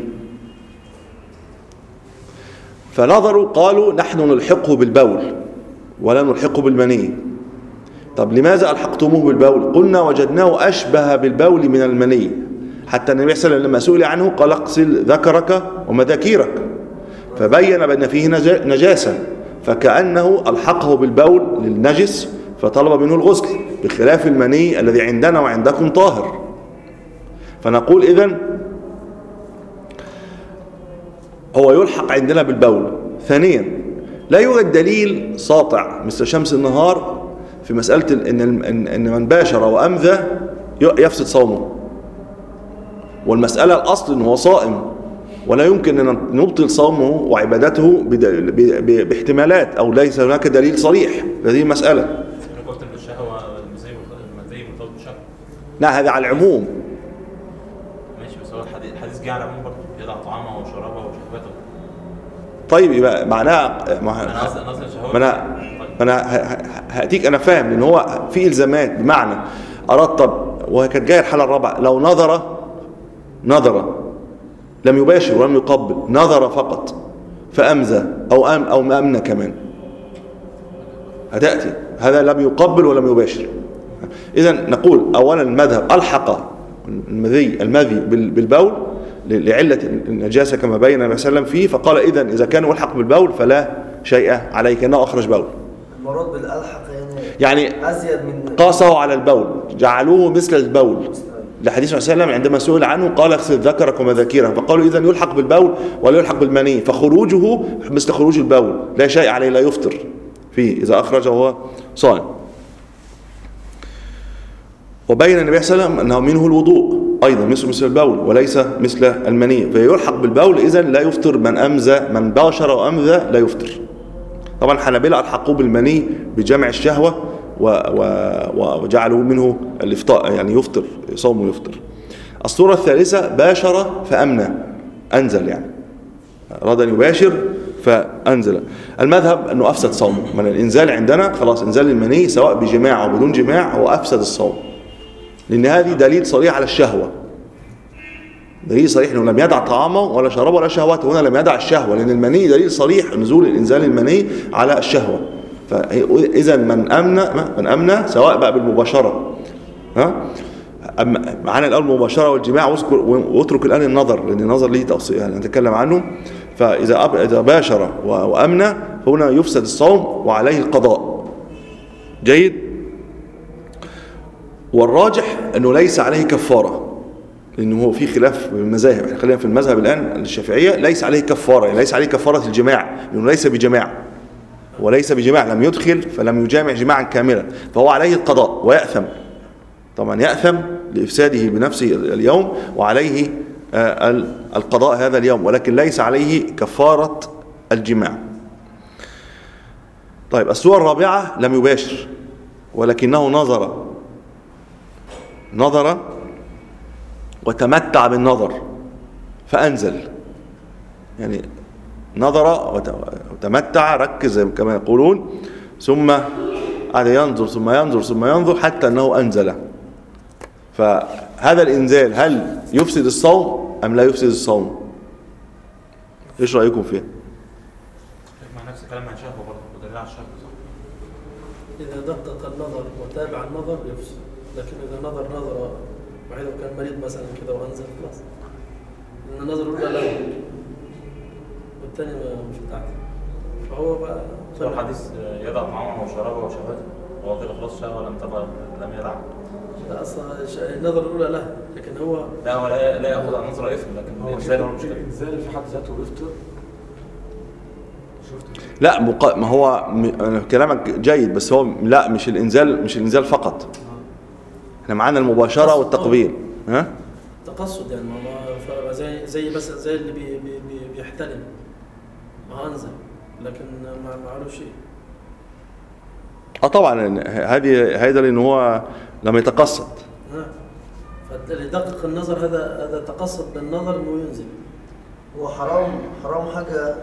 فنظروا قالوا نحن نلحقه بالبول ولا نلحقه بالمني. طب لماذا ألحقتموه بالبول؟ قلنا وجدناه أشبه بالبول من المني، حتى النبي صلى الله عليه وسلم لما سئل عنه قال اغسل ذكرك ومذاكيرك، فبين بأن فيه نجاسة، فكأنه ألحقه بالبول للنجس فطلب منه الغسل، بخلاف المني الذي عندنا وعندكم طاهر. فنقول إذن هو يلحق عندنا بالبول. ثانيا لا يوجد دليل ساطع مثل شمس النهار في مسألة إن من باشر وأمذى يفسد صومه، والمسألة الأصل أنه هو صائم ولا يمكن أن نبطل صومه وعبادته باحتمالات أو ليس هناك دليل صريح في هذه المسألة. قلت بالشهوة المزي مرتبط بالشهوة. نعم هذا على العموم. ماشي بس هو الحديث جه على العموم برضه، يدع طعامه وشرابه وشهوته. طيب يبقى معناها أنا هأتيك أنا فاهم لأن هو في إلزامات، بمعنى أراد طب وكانت جاية الحالة الرابعة لو نظر لم يباشر ولم يقبل، نظر فقط فأمذى أو أمنى كمان، هتأتي هذا لم يقبل ولم يباشر. إذن نقول أولا المذهب ألحق المذي بالبول لعلة النجاسة كما بين النبي صلى الله عليه وسلم فيه، فقال إذا كان يلحق بالبول فلا شيء عليه كأنه أخرج بول. المراد بالألحق يعني أزيد من قاسه على البول، جعلوه مثل البول لحديث النبي صلى الله عليه وسلم عندما سئل عنه قال اغسل ذكرك ومذاكيرك، فقالوا إذن يلحق بالبول ولا يلحق بالمني، فخروجه مثل خروج البول لا شيء عليه لا يفطر فيه إذا أخرجه وهو صائم. وبين النبي صلى الله عليه وسلم أنه منه الوضوء أيضا مثل البول وليس مثل المني، فيلحق بالبول إذن لا يفطر من باشر وأمذى لا يفطر. طبعا الحنابلة ألحقوه بالمني بجمع الشهوة وجعلوا منه الإفطار يعني يفطر صومه يفطر. الصورة الثالثة باشر فأمنى أنزل، يعني أراد أن يباشر فأنزل. المذهب أنه أفسد صومه، من الإنزال عندنا خلاص إنزال المني سواء بجماع أو بدون جماع هو أفسد الصوم، لأن هذه دليل صريح على الشهوة، دليل صريح أنه لم يدع طعامه ولا شرابه ولا شهوته، هنا لم يدع الشهوة لأن المني دليل صريح نزول الإنزال المني على الشهوة. فإذا من أمنى سواء بقى بالمباشرة معنا الآن المباشرة والجماع، واترك الآن النظر لأن النظر ليه تفصيل يعني نتكلم عنه. فإذا باشر وأمنى فهنا يفسد الصوم وعليه القضاء. جيد. والراجح أنه ليس عليه كفارة، لأنه هو في خلاف بالمذاهب، احنا خلينا في المذهب الآن الشافعية ليس عليه كفارة، يعني ليس عليه كفارة الجماع لأنه ليس بجماع وليس بجماع، لم يدخل فلم يجامع جماعا كاملا، فهو عليه القضاء ويأثم، طبعا يأثم لإفساده بنفسه اليوم وعليه القضاء هذا اليوم، ولكن ليس عليه كفارة الجماع. طيب الصورة الرابعة لم يباشر ولكنه نظر وتمتع بالنظر فأنزل، يعني نظر وتمتع ركز كما يقولون، ثم قعد ينظر ثم ينظر ثم ينظر حتى أنه أنزل. فهذا الإنزال هل يفسد الصوم أم لا يفسد الصوم؟ إيش رأيكم فيه؟ مع نفس الكلام عن شهوة برضه ودليل على الشهوة. إذا دقق النظر وتابع النظر يفسد، لكن إذا نظر نظرة واحد كان مريض مثلا كده وأنزل خلاص، لأن النظر الأولى له والثاني مش بتاعته. فهو بقى هو الحديث يدع طعامه وشرابه وشهوته، هو كده خلاص شهوة لم يدع. لا اصلا النظر الاولى له، لكن هو لا هو لا ياخذ عن نظرة اثم، لكن الانسان هو المشكلة. الانزال في حد ذاته يفطر. لا ما هو كلامك جيد، بس هو لا مش الانزال فقط. احنا معانا المباشرة والتقبيل. ها تقصد يعني ما زي مثلا زي اللي بيحتلم، ما انزل لكن ما عملوش شيء. طبعا هذا لان هو لم يتقصد. فاللي يدقق النظر هذا تقصد بالنظر انه ينزل. هو حرام حاجة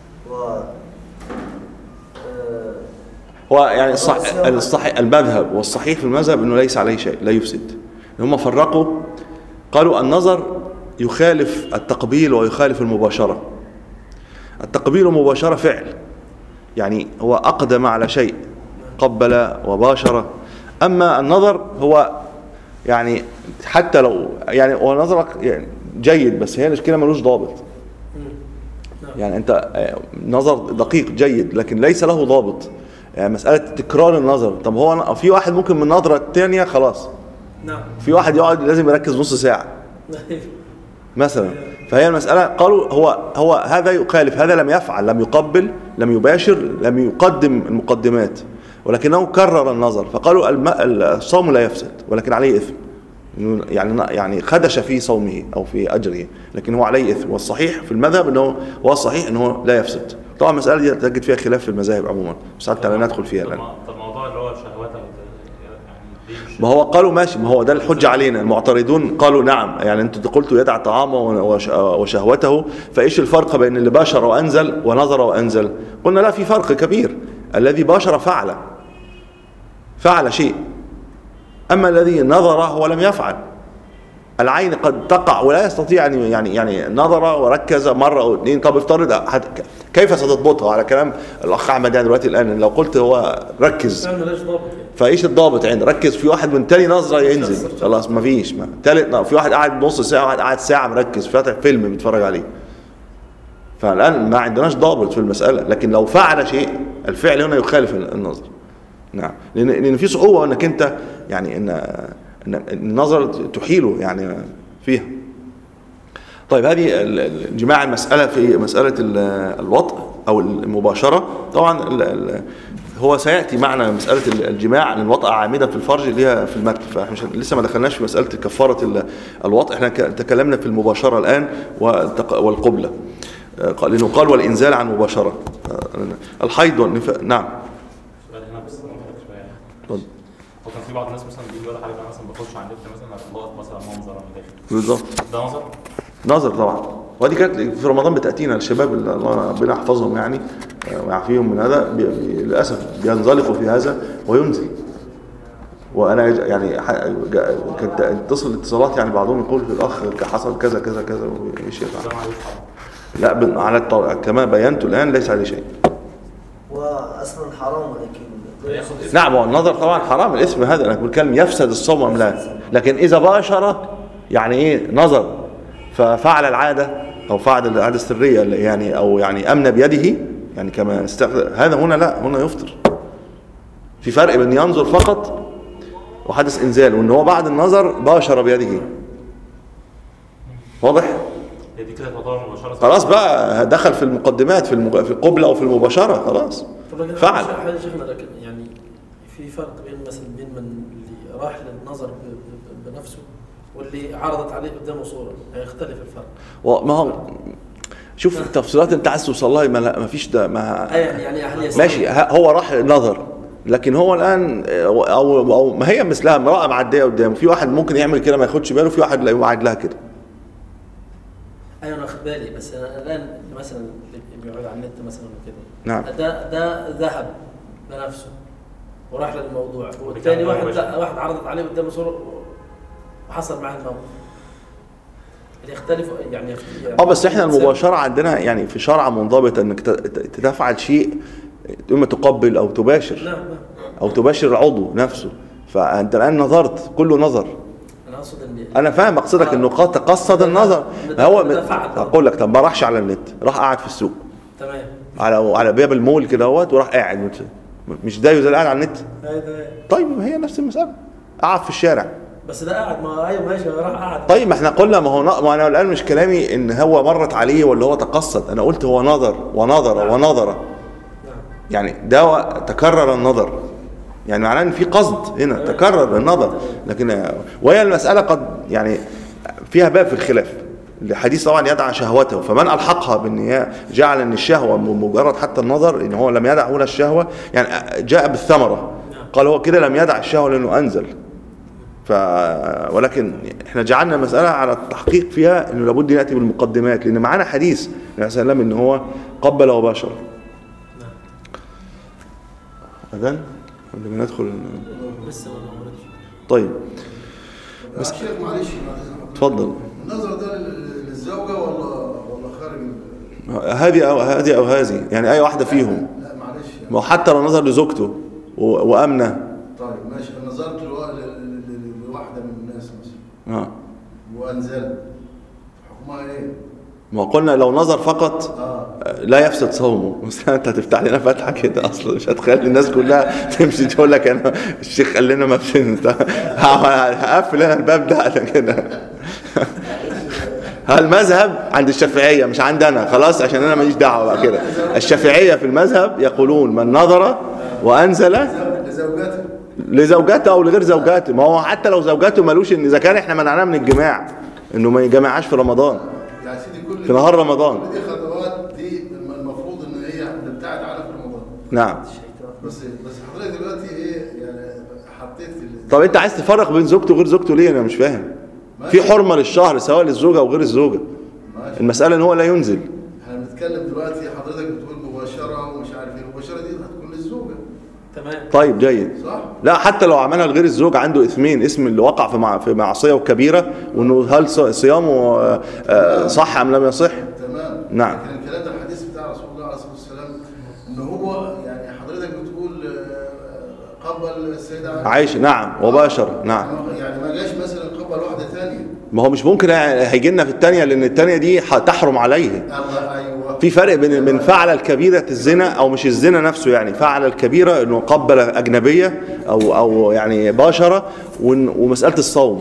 هو يعني الصحيح المذهب والصحيح في المذهب انه ليس عليه شيء، لا يفسد. هم فرقوا، قالوا النظر يخالف التقبيل ويخالف المباشرة. التقبيل والمباشرة فعل، يعني هو أقدم على شيء قبل وباشر. أما النظر هو يعني حتى لو يعني هو نظرك يعني جيد، بس هي المشكلة ملوش ضابط. يعني أنت نظر دقيق جيد لكن ليس له ضابط. يعني مسألة تكرار النظر، طب هو في واحد ممكن من النظرة الثانية خلاص، نعم، في واحد يقعد لازم يركز نص ساعة مثلا. فهي المسألة قالوا هو هذا يخالف، هذا لم يفعل، لم يقبل، لم يباشر، لم يقدم المقدمات، ولكنه كرر النظر. فقالوا الصوم لا يفسد ولكن عليه إثم، يعني خدش في صومه أو في أجره، لكن هو عليه إثم. والصحيح في المذهب أنه هو الصحيح أنه لا يفسد. طبعا المسألة دي تجد فيها خلاف في المذاهب عموما، بس حتى لا ندخل فيها الآن. طب الموضوع اللي هو شهوته ما هو قالوا ماشي، ما هو ده الحجة علينا. المعترضون قالوا نعم، يعني انتوا قلتوا يدع طعامه وشهوته، فايش الفرق بين اللي باشر وانزل ونظر وانزل؟ قلنا لا، في فرق كبير. الذي باشر فعل شيء، اما الذي نظر هو لم يفعل. العين قد تقع ولا يستطيع ان يعني نظر وركز مرة او اثنين. طب افترض كيف ستضبطها على كلام الاخ احمد يعني دلوقتي الان؟ لو قلت هو ركز، فايش الضابط عند ركز؟ في واحد من تاني نظرة ينزل خلاص، ما فيش. تالت في واحد قاعد نص ساعة، واحد قاعد ساعة مركز فاتح فيلم بيتفرج عليه. فالآن ما عندناش ضابط في المسألة. لكن لو فعل شيء، الفعل هنا يخالف النظر. نعم، لأن في صعوبة انك انت يعني ان النظر تحيله يعني فيها. طيب هذه الجماع المسألة في مسألة الوطء أو المباشرة. طبعا هو سيأتي معنا مسألة الجماع، لأن الوطء عامدة في الفرج اللي هي في المتن، فاحنا لسه ما دخلناش في مسألة كفارة الوطء. احنا تكلمنا في المباشرة الآن والقبلة، لأنه قال والإنزال عن مباشرة. الحيض والنفاق. نعم. وكان في بعض الناس مثلا بيجي يقول حاجه مثلا بخش على النت مثلا هتلاقط مثلا منظر من داخل. بالظبط، ده نظر طبعا. ودي كانت في رمضان بتأتينا الشباب اللي الله ربنا يحفظهم يعني ويعافيهم من هذا، للأسف بينزلقوا في هذا وينزل. وأنا يعني كانت اتصل اتصالات يعني بعضهم يقول في الأخ حصل كذا كذا كذا وإيش يفعل. لا على كما بينت الآن ليس عليه شيء. وأصلا حرام، ولكن نعم، والنظر طبعا حرام. الاسم هذا أنا بتكلم يفسد الصوم أم لا. لكن إذا باشر يعني إيه نظر ففعل العادة أو فعل العادة السرية يعني، أو يعني أمن بيده يعني كما هذا هنا لا، هنا يفطر. في فرق بين ينظر فقط وحدث إنزال، وإن هو بعد النظر باشر بيده. واضح؟ دي كده تعتبر مباشرة خلاص بقى دخل في المقدمات في القبلة أو في المباشرة خلاص فعل. شيخنا لكن يعني في فرق بين مثلا بين من اللي راح للنظر بنفسه واللي عرضت عليه قدامه صورة، هيختلف الفرق. ما هو شوف التفصيلات انت عايز توصل لها، ما فيش ده يعني ماشي. هو راح نظر، لكن هو الان او ما هي مثلها امراه معديه قدامه، في واحد ممكن يعمل كده ما ياخدش باله، في واحد لا يوعد لها كده. ايوه انا واخد بالي، بس انا الان مثلا اللي بيقعد على النت مثلا وكده، نعم، ده ذهب بنفسه وراح للموضوع، والثاني واحد عرضت عليه قدامه صوره وحصل معاه الموقف. اللي يختلفوا يعني بس احنا المباشره عندنا يعني في شرع منضبط انك تفعل شيء، اما تقبل او تباشر. نعم. او تباشر العضو نفسه. فانت الان نظرت، كله نظر. انا فاهم مقصدك انه تقصد النظر. هو اقول لك طب ما راحش على النت، راح قاعد في السوق، تمام، على باب المول كده اهوت وراح قاعد، مش ده زي قاعد على النت؟ ده طيب هي نفس المساله، قاعد في الشارع. بس ده قاعد، ما ايوه ماشي راح قاعد. طيب ما احنا قلنا ما انا الان مش كلامي ان هو مرت عليه ولا هو تقصد، انا قلت هو نظر ونظر يعني ده تكرر النظر، يعني معناه ان في قصد هنا تكرر النظر. لكن وهي المساله قد يعني فيها باب في الخلاف. الحديث طبعا يدعى شهوته، فمن الحقها بان جعل ان الشهوه مجرد حتى النظر، ان هو لم يدع هنا الشهوه، يعني جاء بالثمره، قال هو كده لم يدع الشهوه لانه انزل. ولكن احنا جعلنا مساله على التحقيق فيها انه لابد ياتي بالمقدمات، لان معانا حديث النبي صلى الله عليه وسلم ان هو قبل وباشر. اذن قبل ما ندخل لسه ما نورتش. طيب بس شيخ معلش اتفضل. النظر ده للزوجه ولا خارج؟ هذه او هذه، يعني اي واحده فيهم. لا معلش يعني. ما حتى لو نظر لزوجته وامنه. طيب ماشي، انا نظرت لواحده من الناس مثلا وانزل، حكمها ايه؟ ما قلنا لو نظر فقط لا يفسد صومه. بس انت هتفتح لنا فتحه كده، اصلا مش هتخلي الناس كلها تمشي تقول لك انا الشيخ قال لنا ما فين، هقفل انا الباب ده كده. المذهب عند الشافعيه مش عندنا، خلاص عشان انا ماليش دعوه بقى كده. الشافعيه في المذهب يقولون من نظر وانزل لزوجته او لغير زوجته. ما هو حتى لو زوجته مالوش، ان اذا كان احنا منعناه من الجماع انه ما يجمعهاش في رمضان، يعني سيدي في نهار رمضان. دي خطوات دي المفروض ان هي بتبتعد عنها في رمضان. نعم. بس حضرتك دلوقتي ايه يعني حطيت طب انت عايز تفرق بين زوجته وغير زوجته ليه؟ انا مش فاهم. في حرمه للشهر سواء للزوجه او غير الزوجه. المساله ان هو لا ينزل. احنا بنتكلم دلوقتي، حضرتك بتقول مباشره ومش عارف ايه، المباشره دي هتكون للزوجه. تمام. طيب جيد. صح؟ لا حتى لو عملها لغير الزوج عنده اثمين، اسم اللي وقع في معصيه وكبيره، وانه هل صيامه صح ام لم يصح؟ تمام. نعم. لكن الكلام ده الحديث بتاع رسول الله عليه الصلاه والسلام ان هو يعني حضرتك بتقول قبل السيده عائشه. نعم وباشر. نعم. يعني ما جاش مثلا قبل واحده ثانيه. ما هو مش ممكن هيجي لنا في الثانيه، لان الثانيه دي تحرم عليه. الله. ايوه. في فرق بين فعل الكبيره الزنا او مش الزنا نفسه، يعني فعل الكبيره انه قبل اجنبيه او يعني باشره، ومساله الصوم.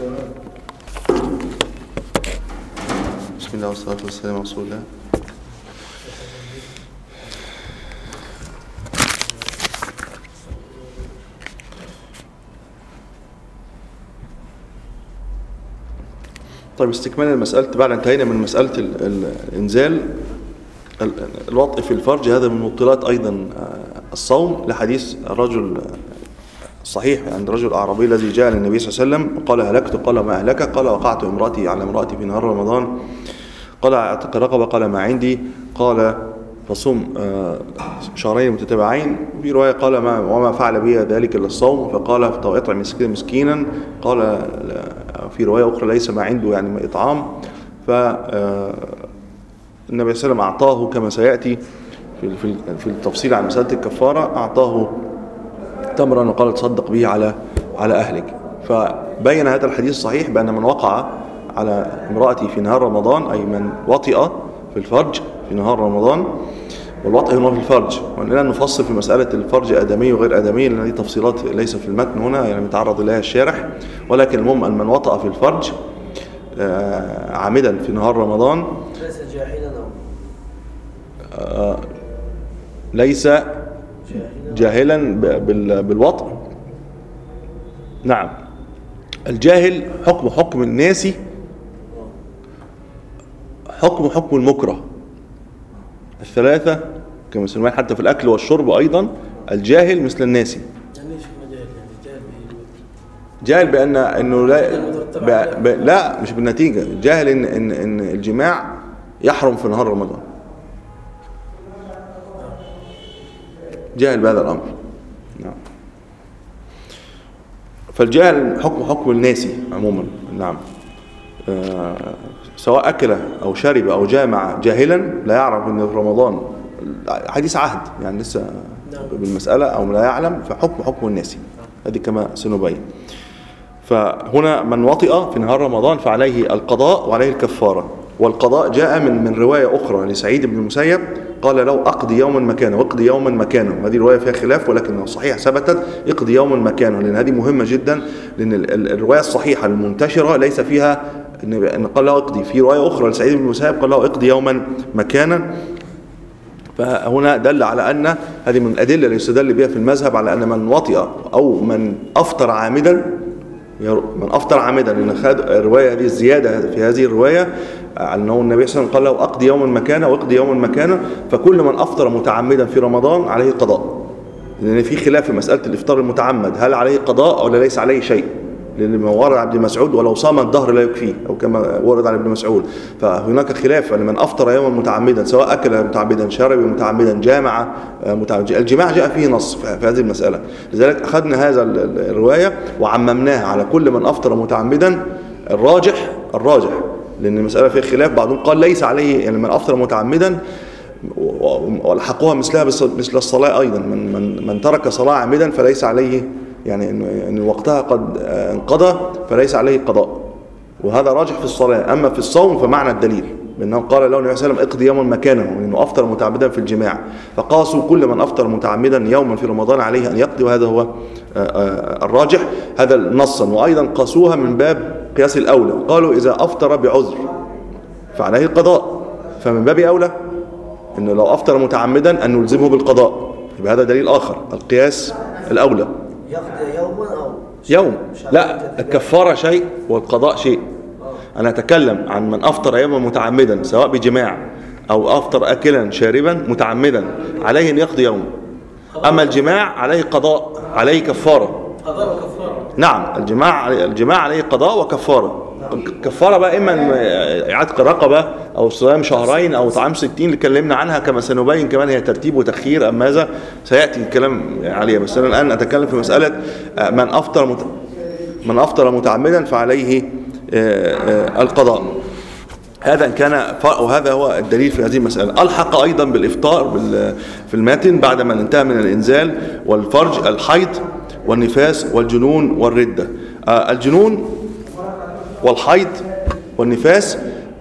بسم الله والصلاه والسلام على رسول الله. طيب استكمالا المسألة، بعد انتهينا من مسألة الإنزال الوطء في الفرج، هذا من مبطلات أيضا الصوم، لحديث الرجل صحيح عند رجل أعرابي الذي جاء للنبي صلى الله عليه وسلم وقال هلكت، قال ما أهلك؟ قال وقعت على امرأتي في نهار رمضان، قال اعتق رقبة، قال ما عندي، قال فصم شهرين متتابعين. في رواية قال وما فعل بي ذلك إلا الصوم، فقال اطعم مسكينا، قال في رواية أخرى ليس ما عنده يعني إطعام. فالنبي صلى الله عليه وسلم أعطاه كما سيأتي في التفصيل عن مسألة الكفارة، أعطاه تمرا وقال تصدق به على أهلك. فبين هذا الحديث الصحيح بأن من وقع على امرأتي في نهار رمضان، أي من وطئ في الفرج في نهار رمضان، والوطئ هنا في الفرج، وأننا نفصل في مسألة الفرج آدمي وغير آدمي، لأن هذه تفصيلات ليس في المتن هنا يعني متعرض إليها الشارح. ولكن المهم أن من وطئ في الفرج عامدا في نهار رمضان ليس جاحدا ليس جاهلا بالوطئ. نعم. الجاهل حكم الناسي، حكم المكره. الثلاثة كما سنوين حتى في الأكل والشرب أيضا، الجاهل مثل الناسي. يعني ايش جاهل؟ يعني جاهل بأن إنه لا مش بالنتيجة، جاهل إن الجماع يحرم في نهار رمضان، جاهل بهذا الأمر. نعم. فالجاهل حكم الناسي عموما. نعم. سواء أكل أو شرب أو جامع جاهلا لا يعرف أن في رمضان حديث عهد، يعني لسه بالمسألة أو لا يعلم، فحكم الناسي. هذه كما سنبين. فهنا من وطئ في نهار رمضان فعليه القضاء وعليه الكفارة. والقضاء جاء من رواية أخرى لسعيد بن المسيب قال لو أقضي يوما مكانه واقضي يوما مكانه. هذه الرواية فيها خلاف ولكن صحيح ثبتت اقضي يوما مكانه، لأن هذه مهمة جدا، لأن الرواية الصحيحة المنتشرة ليس فيها أن قال له اقضي. في رواية أخرى لسعيد بن المسيب قال له اقضي يوما مكانا. فهنا دل على أن هذه من الأدلة اللي يستدل بها في المذهب على أن من وطئ أو من أفطر عامدا، لأن خد الرواية هذه الزيادة في هذه الرواية أنه النبي صلى الله عليه وسلم قال له أقضي يوما مكانه واقضي يوما مكانه، فكل من أفطر متعمدا في رمضان عليه قضاء، لأن في خلاف في مسألة الإفطار المتعمد هل عليه قضاء ولا ليس عليه شيء، لأن ما ورد عن ابن مسعود ولو صام الدهر لا يكفيه، أو كما ورد عن ابن مسعود. فهناك خلاف أن من أفطر يوما متعمدا سواء أكل متعمدا شرب متعمدا جامع متعمدا، الجماع جاء فيه نص في هذه المسألة، لذلك أخذنا هذا الرواية وعممناها على كل من أفطر متعمدا. الراجح لأن المسألة فيها خلاف، بعضهم قال ليس عليه، يعني من أفطر متعمدا والحقوها مثلها مثل الصلاة أيضا، من ترك صلاة عامدا فليس عليه، يعني إن وقتها قد انقضى فليس عليه قضاء، وهذا راجح في الصلاة. أما في الصوم فمعنى الدليل بأنه قال له النبي صلى الله عليه وسلم اقضي يوما مكانه، لأنه أفطر متعمدا في الجماع، فقاسوا كل من أفطر متعمدا يوما في رمضان عليه أن يقضي، وهذا هو الراجح هذا نصا. وأيضا قاسوها من باب قياس الأولى، قالوا إذا أفطر بعذر فعليه القضاء، فمن باب أولى إنه لو أفطر متعمدا أن نلزمه بالقضاء، يبقى هذا دليل آخر، القياس الأولى. يقضي يوما أو يوم، لا الكفارة شيء والقضاء شيء. أنا أتكلم عن من أفطر يوما متعمدا سواء بجماع أو أفطر أكلا شاربا متعمدا عليه أن يقضي يوم. أما الجماع عليه قضاء، عليه كفارة. قضاء وكفارة. نعم، الجماع عليه قضاء وكفارة. الكفارة بقى إما إعادة رقبة أو صيام شهرين أو طعام 60 اللي اتكلمنا عنها، كما سنبين كمان هي ترتيب وتخيير أم ماذا سيأتي الكلام عليها. بس أنا الآن أتكلم في مسألة من أفطر متعمدا فعليه القضاء. هذا كان، وهذا هو الدليل في هذه المسألة. ألحق أيضا بالإفطار في الماتن بعد ما انتهى من الإنزال والفرج الحيض والنفاس والجنون والردة. الجنون والحيض والنفاس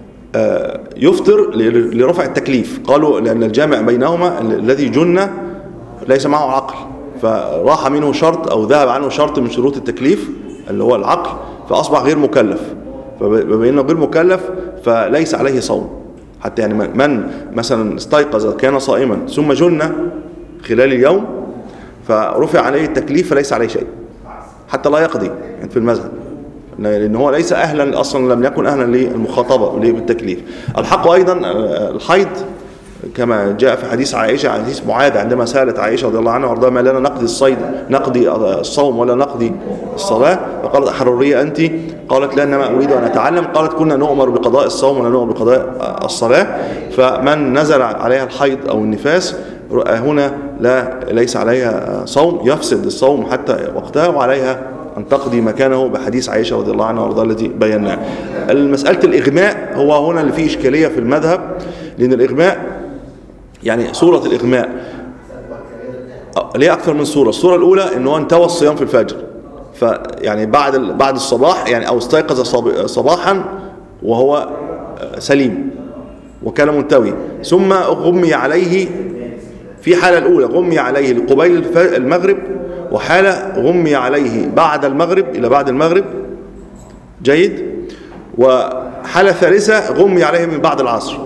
يفطر لرفع التكليف، قالوا لأن الجامع بينهما الذي جن ليس معه عقل، فراح منه شرط أو ذهب عنه شرط من شروط التكليف اللي هو العقل، فأصبح غير مكلف، فبما أنه غير مكلف فليس عليه صوم. حتى يعني من مثلا استيقظ كان صائما ثم جن خلال اليوم فرفع عليه التكليف فليس عليه شيء حتى لا يقضي، يعني في المذهب، لأن هو ليس أهلا أصلا، لم يكن أهلا للمخاطبة بالتكليف. الحق أيضا الحيض كما جاء في حديث عائشة، حديث معاذ عندما سألت عائشة رضي الله عنها وارضاها ما لنا نقضي الصوم ولا نقضي الصلاة، فقالت حرورية أنت؟ قالت لا إنما أريد أن أتعلم. قالت كنا نؤمر بقضاء الصوم ولا نؤمر بقضاء الصلاة. فمن نزل عليها الحيض أو النفاس هنا ليس عليها صوم، يفسد الصوم حتى وقتها، وعليها أن تقضي مكانه بحديث عائشة رضي الله عنها وارضاها التي بيناه. المسألة الإغماء هو هنا اللي فيه إشكالية في المذهب، لأن الإغماء يعني صورة الإغماء ليه أكثر من صورة. الصورة الأولى إنه انتوى الصيام في الفجر، فيعني بعد الصباح، يعني أو استيقظ صباحا وهو سليم وكان منتوي، ثم غمي عليه في حالة الأولى غمي عليه لقبيل المغرب، وحالة غمي عليه بعد المغرب إلى بعد المغرب، جيد، وحالة ثالثة غمي عليه من بعد العصر.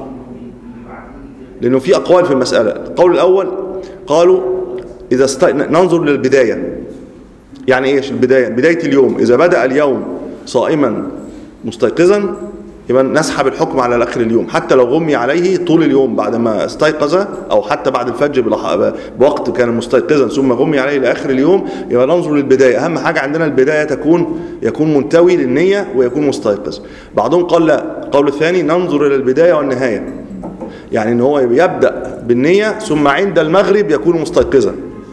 لأنه في أقوال في المسألة. القول الأول قالوا إذا ننظر للبداية، يعني إيش البداية؟ بداية اليوم، إذا بدأ اليوم صائما مستيقظا يبقى نسحب الحكم على آخر اليوم، حتى لو غمي عليه طول اليوم بعد ما استيقظ، أو حتى بعد الفجر بوقت كان مستيقظا ثم غمي عليه لآخر اليوم، يبقى ننظر للبداية. أهم حاجة عندنا البداية يكون منتوي للنية ويكون مستيقظ. بعضهم قال لا، القول الثاني ننظر إلى البداية والنهاية، يعني إن هو يبدأ بالنية ثم عند المغرب يكون مستيقظا،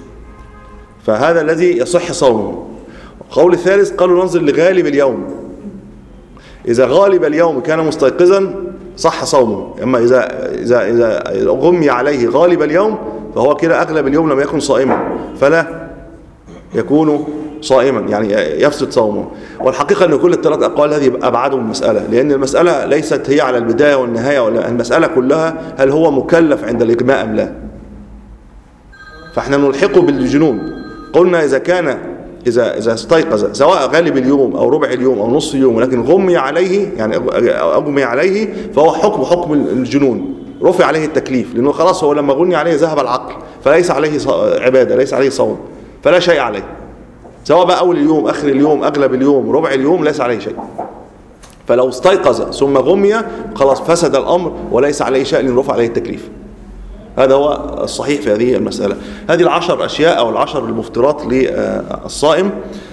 فهذا الذي يصح صومه. القول الثالث قالوا ننظر لغالب اليوم، إذا غالب اليوم كان مستيقظا صح صومه، أما إذا غمي عليه غالب اليوم فهو كده أغلب اليوم لم يكن صائما فلا يكون صائما يعني يفسد صومه. والحقيقة أن كل الثلاث أقوال هذه أبعدهم من المسألة، لأن المسألة ليست هي على البداية والنهاية، ولا المسألة كلها هل هو مكلف عند الإجماع أم لا. فإحنا نلحقه بالجنون. قلنا إذا استيقظ سواء غالب اليوم أو ربع اليوم أو نصف اليوم ولكن غمي عليه يعني أغمي عليه، فهو حكم الجنون، رفع عليه التكليف، لأنه خلاص هو لما غني عليه ذهب العقل، فليس عليه عبادة، ليس عليه صوم، فلا شيء عليه، سواء بقى أول اليوم آخر اليوم أغلب اليوم ربع اليوم ليس عليه شيء. فلو استيقظ ثم غمي خلاص فسد الأمر وليس عليه شيء لأن رفع عليه التكليف. هذا هو الصحيح في هذه المسألة. هذه 10 أشياء أو 10 المفطرات للصائم.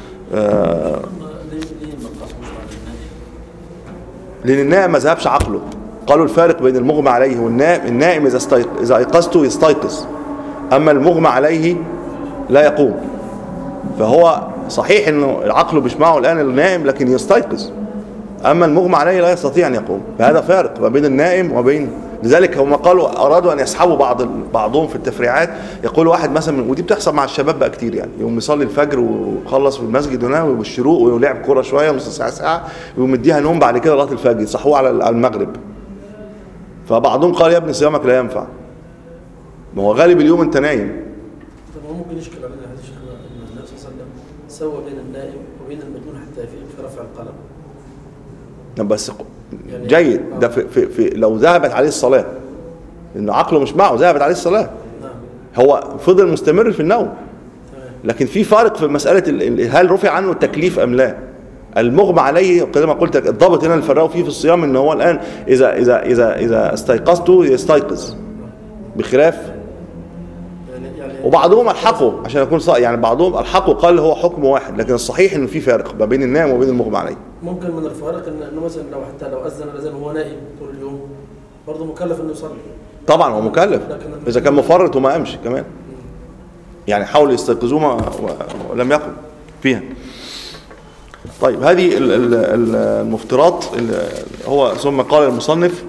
لأن النائم ما ذهبش عقله. قالوا الفارق بين المغمى عليه والنائم، النائم إذا أيقظته يستيقظ، أما المغمى عليه لا يقوم. فهو صحيح أنه العقل مش معه الآن النائم لكن يستيقظ، أما المغمى عليه لا يستطيع أن يقوم. فهذا فارق ما بين النائم وبين، لذلك هم قالوا أرادوا أن يسحبوا بعضهم في التفريعات. يقول واحد مثلا، ودي بتحصل مع الشباب بقى كتير، يعني يقوم يصلي الفجر وخلص في المسجد هنا والشروق ويلعب كوره شويه نص ساعه ويقوم مديها نوم بعد كده لغايه الفجر، يصحوه على المغرب. فبعضهم قال يا ابني صيامك لا ينفع، ما هو غالب اليوم انت نايم. طب هو ممكن يشكل علينا هذا الشيخ ان النبي صلى الله عليه وسلم سوى بين النائم وبين المجنون حتى في رفع القلم. بس يعني جيد ده في لو ذهبت عليه الصلاة، لأن عقله مش معه، ذهبت عليه الصلاة، هو فضل مستمر في النوم. لكن في فارق في مسألة هل رفع عنه التكليف أم لا. المغمى عليه كما قلت الضابط هنا اللي فرقوا فيه في الصيام ان هو الآن إذا استيقظته يستيقظ بخلاف. وبعضهم الحقوا عشان يكون يعني بعضهم الحقوا قال هو حكم واحد، لكن الصحيح انه في فارق ما بين النائم وبين المغمى عليه. ممكن من الفوارق انه مثلا لو اذن الاذان وهو نائم طول اليوم برضه مكلف انه يصلي. طبعا هو مكلف اذا كان مفرط وما قامش كمان، يعني حاول يستيقظوه ولم يقم فيها. طيب هذه المفطرات هو ثم قال المصنف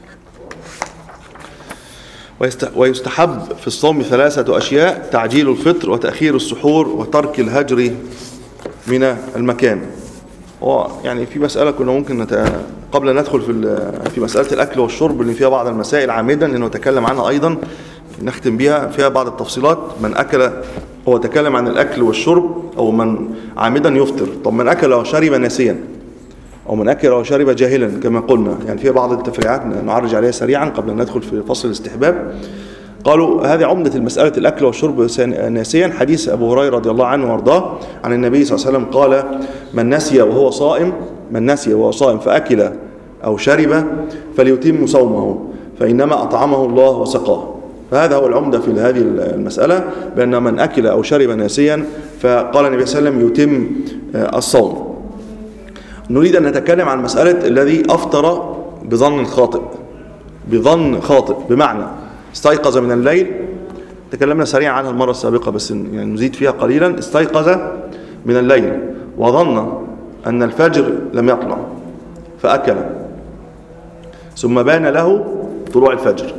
ويستحب في الصوم 3 أشياء: تعجيل الفطر وتأخير السحور وترك الهجر من المكان. يعني في مسألة كنا ممكن قبل أن ندخل في مسألة الأكل والشرب اللي فيها بعض المسائل عامدا لأنه تكلم عنها أيضا، نختم بها فيها بعض التفصيلات. من أكل، هو تكلم عن الأكل والشرب، أو من عامدا يفطر. طب من أكل وشرب ناسيا، أو من أكل وشرب جاهلا كما قلنا، يعني فيها بعض التفريعات نعرج عليها سريعا قبل أن ندخل في فصل الاستحباب. قالوا هذه عمدة المسألة الأكل والشرب ناسيا حديث أبو هريرة رضي الله عنه وارضاه عن النبي صلى الله عليه وسلم قال: من نسي وهو صائم فأكل أو شرب فليتم صومه فإنما أطعمه الله وسقاه. فهذا هو العمدة في هذه المسألة، بأن من أكل أو شرب ناسيا فقال النبي صلى الله عليه وسلم يتم الصوم. نريد أن نتكلم عن مسألة الذي أفطر بظن خاطئ، بمعنى استيقظ من الليل، تكلمنا سريعا عنها المرة السابقة بس يعني نزيد فيها قليلا. استيقظ من الليل وظن أن الفجر لم يطلع فأكل، ثم بان له طلوع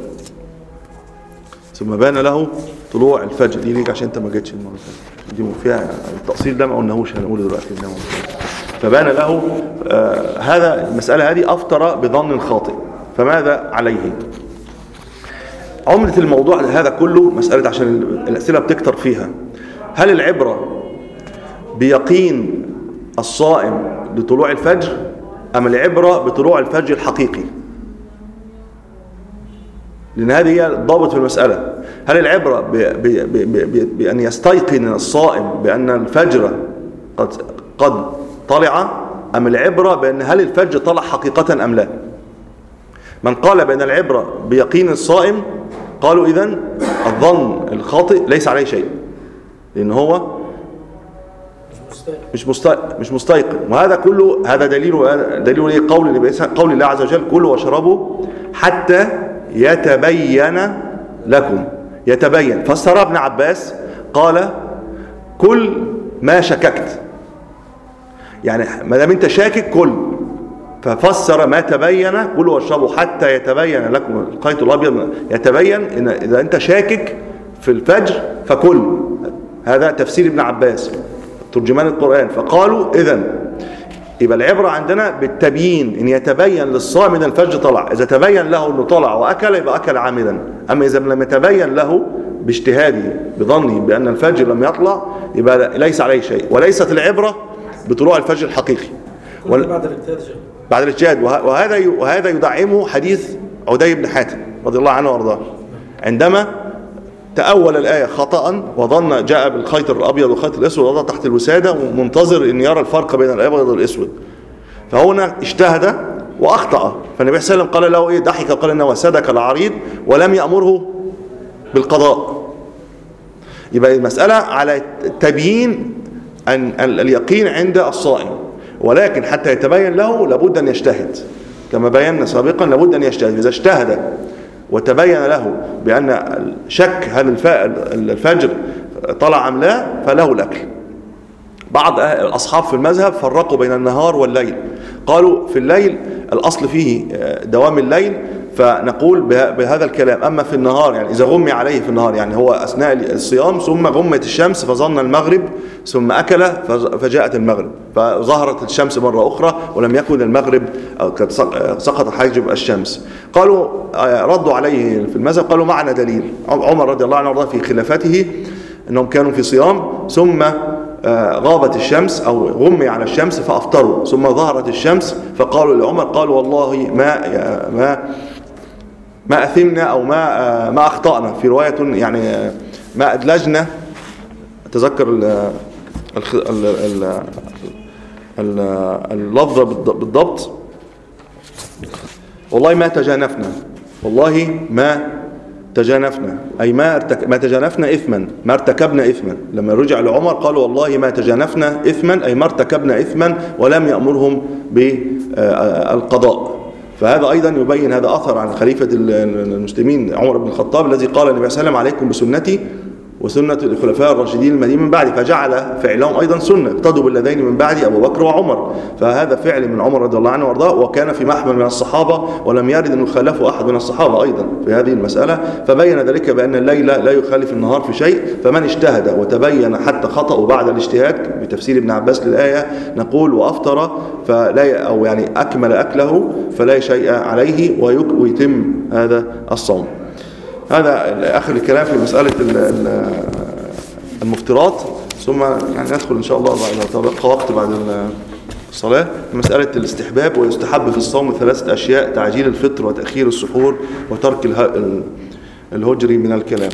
الفجر. دي ليك عشان انت ما جيتش المرة دي فيها التأصيل ده ما قلناهوش، هنقوله دلوقتي. فبان له هذا المسألة هذه أفطر بظن خاطئ، فماذا عليه؟ عمدة الموضوع هذا كله مسألة، عشان الأسئلة بتكتر فيها: هل العبرة بيقين الصائم لطلوع الفجر أم العبرة بطلوع الفجر الحقيقي؟ لأن هذه هي الضابط في المسألة. هل العبرة بأن يستيقن الصائم بأن الفجر قد طلع، أم العبرة بأن هل الفجر طلع حقيقة أم لا؟ من قال بأن العبرة بيقين الصائم قالوا إذن الظن الخاطئ ليس عليه شيء، لأن هو مش مستيقن. وهذا كله هذا دليل قول الله عز وجل: كلوا واشربوا حتى يتبين لكم. يتبين فسر ابن عباس قال: كل ما شككت، يعني ما دام انت شاكك كل. ففسر ما تبين: كلوا واشربوا حتى يتبين لكم الخيط الابيض. يتبين ان اذا انت شاكك في الفجر فكل. هذا تفسير ابن عباس. ترجمان القرآن، فقالوا إذن يبقى العبرة عندنا بالتبيين، إن يتبين للصائم إن الفجر طلع، إذا تبين له أنه طلع وأكل يبقى أكل عامدا، أما إذا لم يتبين له باجتهادي بظني بأن الفجر لم يطلع يبقى ليس عليه شيء، وليست العبرة بطلوع الفجر الحقيقي بعد الاجتهاد. بعد الاجتهاد. وهذا يدعمه حديث عدي بن حاتم رضي الله عنه وارضاه، عندما تأول الآية خطأ وظن جاء بالخيط الأبيض والخيط الأسود وضع تحت الوسادة ومنتظر أن يرى الفرق بين الأبيض والأسود، فهنا اجتهد وأخطأ، فالنبي صلى الله عليه وسلم قال له إيه؟ ضحك قال إنه وسادك العريض ولم يأمره بالقضاء. يبقى المسألة على تبيين أن اليقين عند الصائم، ولكن حتى يتبين له لابد أن يجتهد كما بينا سابقا، لابد أن يجتهد. إذا اجتهد وتبين له بأن شك هل الفجر طلع أم لا فله الأكل. بعض الأصحاب في المذهب فرقوا بين النهار والليل، قالوا في الليل الأصل فيه دوام الليل، فنقول بهذا الكلام. أما في النهار يعني إذا غمي عليه في النهار، يعني هو أثناء الصيام ثم غمت الشمس فظن المغرب ثم أكل فجاءت المغرب فظهرت الشمس مرة أخرى ولم يكن المغرب أو قد سقط حاجب الشمس، قالوا ردوا عليه في المذهب، قالوا معنا دليل. عمر رضي الله عنه وارضاه في خلافته أنهم كانوا في صيام ثم غابت الشمس أو غمي على الشمس فأفطروا، ثم ظهرت الشمس فقالوا لعمر قالوا والله ما أثمنا أو ما أخطأنا، في رواية يعني ما أدلجنا، أتذكر اللفظة بالضبط، والله ما تجانفنا، والله ما تجانفنا، أي ما تجانفنا إثما، ما ارتكبنا إثما. لما رجع لعمر قالوا والله ما تجانفنا إثما، أي ما ارتكبنا إثما، ولم يأمرهم بالقضاء. فهذا أيضا يبين هذا أثر عن خليفة المسلمين عمر بن الخطاب الذي قال النبي صلى الله عليه وسلم عليكم بسنتي وسنة الخلفاء الراشدين المهديين من بعدي، فجعل فعلهم أيضا سنة، اقتدوا بالذين من بعدي أبو بكر وعمر. فهذا فعل من عمر رضي الله عنه وارضاه، وكان في محمل من الصحابة ولم يرد أن يخالفوا أحد من الصحابة أيضا في هذه المسألة، فبين ذلك بأن الليل لا يخالف النهار في شيء. فمن اجتهد وتبين حتى خطأ بعد الاجتهاد بتفسير ابن عباس للآية نقول وأفطر فلا أو يعني أكمل أكله فلا شيء عليه ويتم هذا الصوم. هذا آخر الكلام في مسألة المفطرات، ثم يعني ندخل إن شاء الله لو تبقى وقت بعد الصلاة مسألة الاستحباب. ويستحب في الصوم 3 أشياء: تعجيل الفطر وتأخير السحور وترك الهجر من الكلام.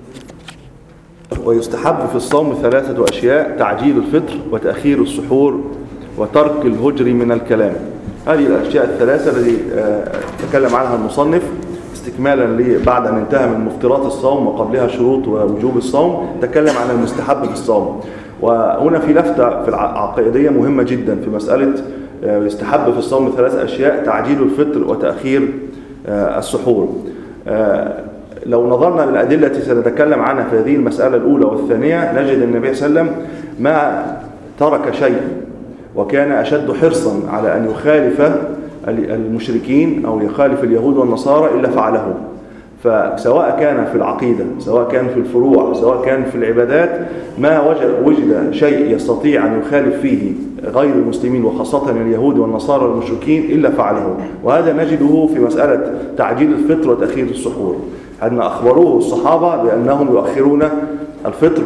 ويستحب في الصوم 3 أشياء: تعجيل الفطر وتأخير السحور وترك الهجر من الكلام. هذه الأشياء الثلاثة التي تكلم عنها المصنف استكمالا بعد أن انتهى من مفطرات الصوم وقبلها شروط ووجوب الصوم، تكلم عن المستحب في الصوم. وهنا في لفتة في العقيدية مهمة جدا في مسألة يستحب في الصوم 3 أشياء: تعجيل الفطر وتأخير السحور. لو نظرنا للأدلة التي سنتكلم عنها في هذه المسألة الأولى والثانية نجد النبي صلى الله عليه وسلم ما ترك شيء، وكان أشد حرصا على أن يخالف المشركين أو يخالف اليهود والنصارى إلا فعله. فسواء كان في العقيدة، سواء كان في الفروع، سواء كان في العبادات، ما وجد شيء يستطيع أن يخالف فيه غير المسلمين وخاصة اليهود والنصارى والمشركين إلا فعله. وهذا نجده في مسألة تعجيل الفطر وتأخير السحور، أن أخبروه الصحابة بأنهم يؤخرون الفطر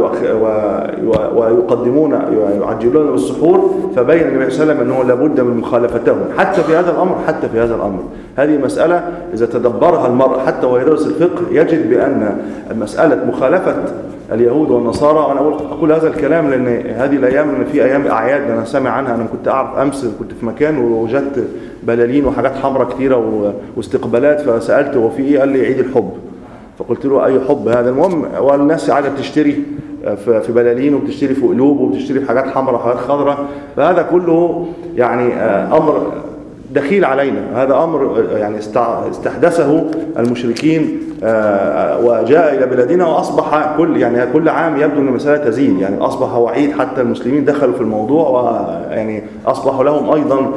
ويقدمون يعجلون بالسحور، فبين النبي صلى الله عليه وسلم أنه لابد من مخالفتهم حتى في هذا الأمر. هذه مسألة إذا تدبرها المرء حتى ويدرس الفقه يجد بأن مسألة مخالفة اليهود والنصارى، وأنا أقول هذا الكلام لأن هذه الأيام إن في أيام أعياد أنا سامع عنها. أنا كنت أعرف أمس كنت في مكان ووجدت بلالين وحاجات حمراء كتيرة واستقبالات، فسألت هو في إيه؟ قال لي عيد الحب. فقلت له أي حب هذا؟ المهم والناس قاعدة بتشتري في بلالين وبتشتري في قلوب وبتشتري في حاجات حمراء وحاجات خضراء، فهذا كله يعني أمر دخيل علينا. هذا أمر يعني استحدثه المشركين وجاء إلى بلادنا، وأصبح كل عام يبدو أن المسألة تزيد، يعني أصبح وعيد حتى المسلمين دخلوا في الموضوع، ويعني أصبحوا لهم أيضا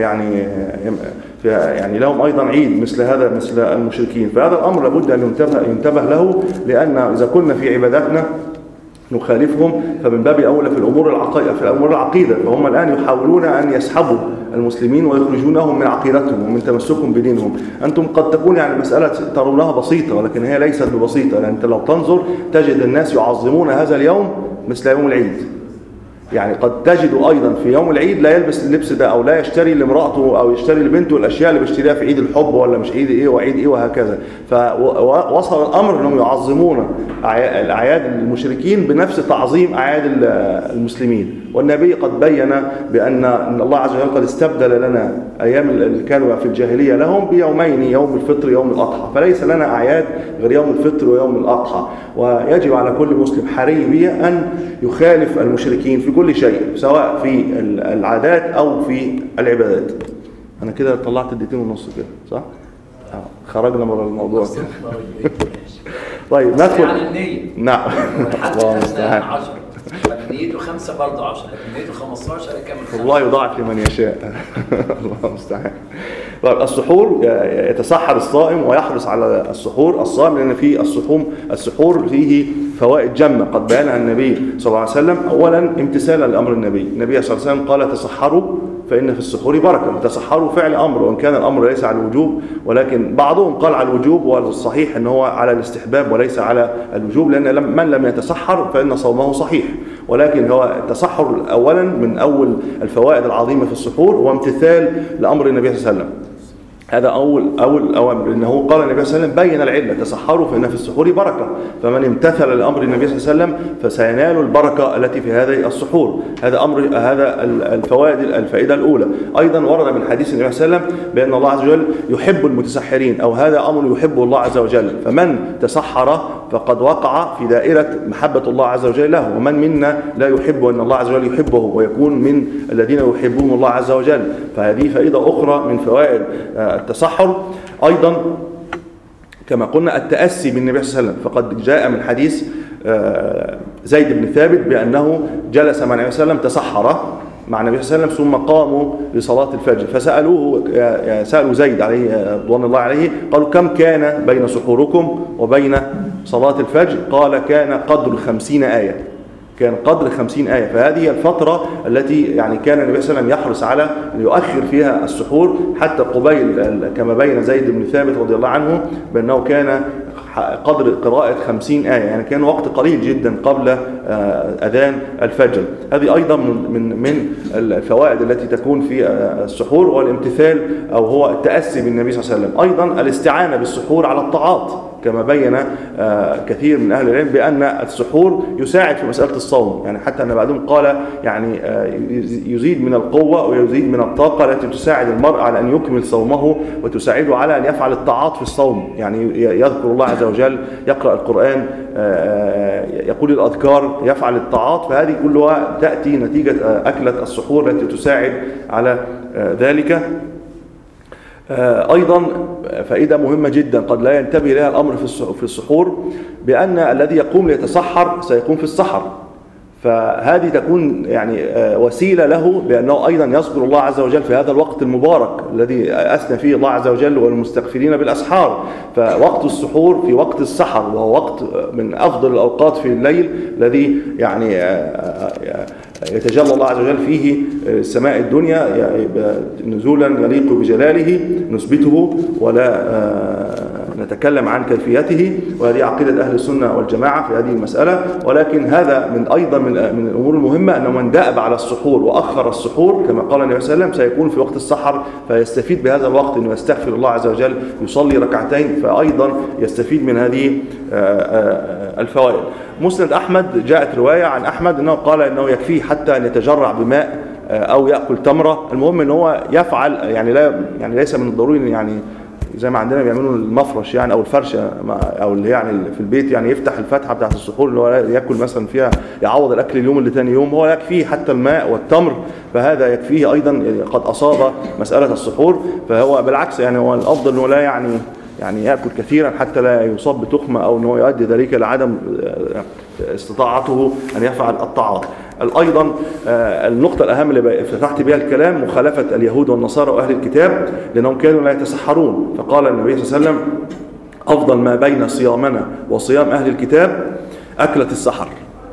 يعني لهم أيضا عيد مثل المشركين. فهذا الأمر لابد أن ينتبه له، لأن إذا كنا في عباداتنا نخالفهم، فمن باب أولى في الأمور العقيدة، فهم الآن يحاولون أن يسحبوا المسلمين ويخرجونهم من عقيدتهم ومن تمسكهم بدينهم. أنتم قد تكون يعني مسألة ترونها بسيطة، ولكن هي ليست ببسيطة، لأن أنت لو تنظر تجد الناس يعظمون هذا اليوم مثل يوم العيد. يعني قد تجد أيضا في يوم العيد لا يلبس اللبس ده، أو لا يشتري لامرأته أو يشتري لبنته الأشياء اللي بيشتريها في عيد الحب ولا مش عيد إيه وعيد إيه وهكذا. فوصل الأمر أنهم يعظمون الأعياد المشركين بنفس تعظيم أعياد المسلمين. والنبي قد بين بأن الله عز وجل قد استبدل لنا أيام اللي كانوا في الجاهلية لهم بيومين، يوم الفطر ويوم الأضحى، فليس لنا أعياد غير يوم الفطر ويوم الأضحى. ويجب على كل مسلم حري به أن يخالف المشركين في كل شيء، سواء في العادات أو في العبادات. أنا كده طلعت 2.5 كده صح؟ خرجنا من الموضوع. طيب ندخل. يعني النية. نعم. الله المستعان. 10 نيته 5 برضه 10، لكن نيته 15 يكمل. الله يضاعف لمن يشاء. الله المستعان. طيب السحور، يتسحر الصائم ويحرص على السحور الصائم، لأن في السحور فيه فوائد جمة قد بيانها النبي صلى الله عليه وسلم. أولا امتثالا لأمر النبي صلى الله عليه وسلم قال تسحروا فإن في السحور بركة. تسحروا فعل أمر، وإن كان الأمر ليس على الوجوب، ولكن بعضهم قال على الوجوب، والصحيح أنه هو على الاستحباب وليس على الوجوب، لأن من لم يتسحر فإن صومه صحيح. ولكن هو التسحر أولا من أول الفوائد العظيمة في السحور هو امتثال لأمر النبي صلى الله عليه وسلم. هذا أول أوامر، لأنه قال النبي صلى الله عليه وسلم بين العلة تسحروا فإن في السحور بركة، فمن امتثل لأمر النبي صلى الله عليه وسلم فسينال البركة التي في هذه السحور. هذا الفائدة الأولى. أيضا ورد من حديث النبي صلى الله عليه وسلم بأن الله عز وجل يحب المتسحرين، أو هذا أمر يحبه الله عز وجل، فمن تسحر فقد وقع في دائرة محبة الله عز وجل له. ومن منا لا يحب أن الله عز وجل يحبه ويكون من الذين يحبون الله عز وجل؟ فهذه فائدة أخرى من فوائد التسحر. أيضا كما قلنا التأسي بالنبي صلى الله عليه وسلم، فقد جاء من حديث زيد بن ثابت بأنه جلس مع النبي صلى الله عليه وسلم تسحر مع النبي صلى الله عليه وسلم ثم قاموا لصلاة الفجر، سألوا زيد عليه رضوان الله عليه، قالوا كم كان بين سحوركم وبين صلاة الفجر؟ قال كان قدر 50 آية. كان قدر 50 آية. فهذه الفترة التي يعني كان النبي صلى الله عليه وسلم يحرص على أن يؤخر فيها السحور حتى قبيل، كما بين زيد بن ثابت رضي الله عنه بأنه كان قدر قراءة 50 آية، يعني كان وقت قليل جدا قبل أذان الفجر. هذه أيضا من الفوائد التي تكون في السحور، والامتثال أو هو التأسي بالنبي صلى الله عليه وسلم. أيضا الاستعانة بالسحور على الطاعات، كما بين كثير من أهل العلم بأن السحور يساعد في مسألة الصوم، يعني حتى أن بعضهم قال يعني يزيد من القوة ويزيد من الطاقة التي تساعد المرء على أن يكمل صومه وتساعده على أن يفعل الطاعات في الصوم، يعني يذكر الله عز وجل، يقرأ القرآن، يقول الأذكار، يفعل الطاعات، فهذه كلها تأتي نتيجة أكلة السحور التي تساعد على ذلك. أيضا فائدة مهمة جدا قد لا ينتبه لها الأمر في السحور، بأن الذي يقوم ليتسحر سيقوم في السحر، فهذه تكون يعني وسيلة له بأنه أيضا يذكر الله عز وجل في هذا الوقت المبارك الذي أثنى فيه الله عز وجل والمستغفرين بالأسحار. فوقت السحور في وقت السحر، وهو وقت من أفضل الأوقات في الليل الذي يعني يتجلى الله عز وجل فيه السماء الدنيا نزولا يليق بجلاله، نثبته ولا نتكلم عن كيفيته، وهذه عقيدة أهل السنة والجماعة في هذه المسألة. ولكن هذا أيضا من الأمور المهمة، أنه من دأب على السحور وأخر السحور كما قال النبي صلى الله عليه وسلم سيكون في وقت السحر، فيستفيد بهذا الوقت أنه يستغفر الله عز وجل، يصلي ركعتين، فأيضا يستفيد من هذه الفوائد. مسند أحمد جاءت رواية عن أحمد أنه قال أنه يكفيه حتى أن يتجرع بماء أو يأكل تمرة، المهم أنه يفعل يعني ليس من الضروري يعني زي ما عندنا بيعملوا المفرش يعني او الفرشه او اللي يعني في البيت يعني يفتح الفتحه بتاعه السحور اللي هو ياكل مثلا فيها يعوض الاكل اليوم اللي ثاني يوم، هو يكفيه حتى الماء والتمر، فهذا يكفيه ايضا قد اصاب مساله السحور. فهو بالعكس يعني هو الافضل انه لا يعني ياكل كثيرا حتى لا يصاب بتخمه او انه يؤدي ذلك لعدم استطاعته ان يفعل الطاعات. ايضا النقطه الاهم اللي فتحت بها الكلام مخالفه اليهود والنصارى واهل الكتاب، لانهم كانوا لا يتسحرون، فقال النبي صلى الله عليه وسلم افضل ما بين صيامنا وصيام اهل الكتاب اكله السحر.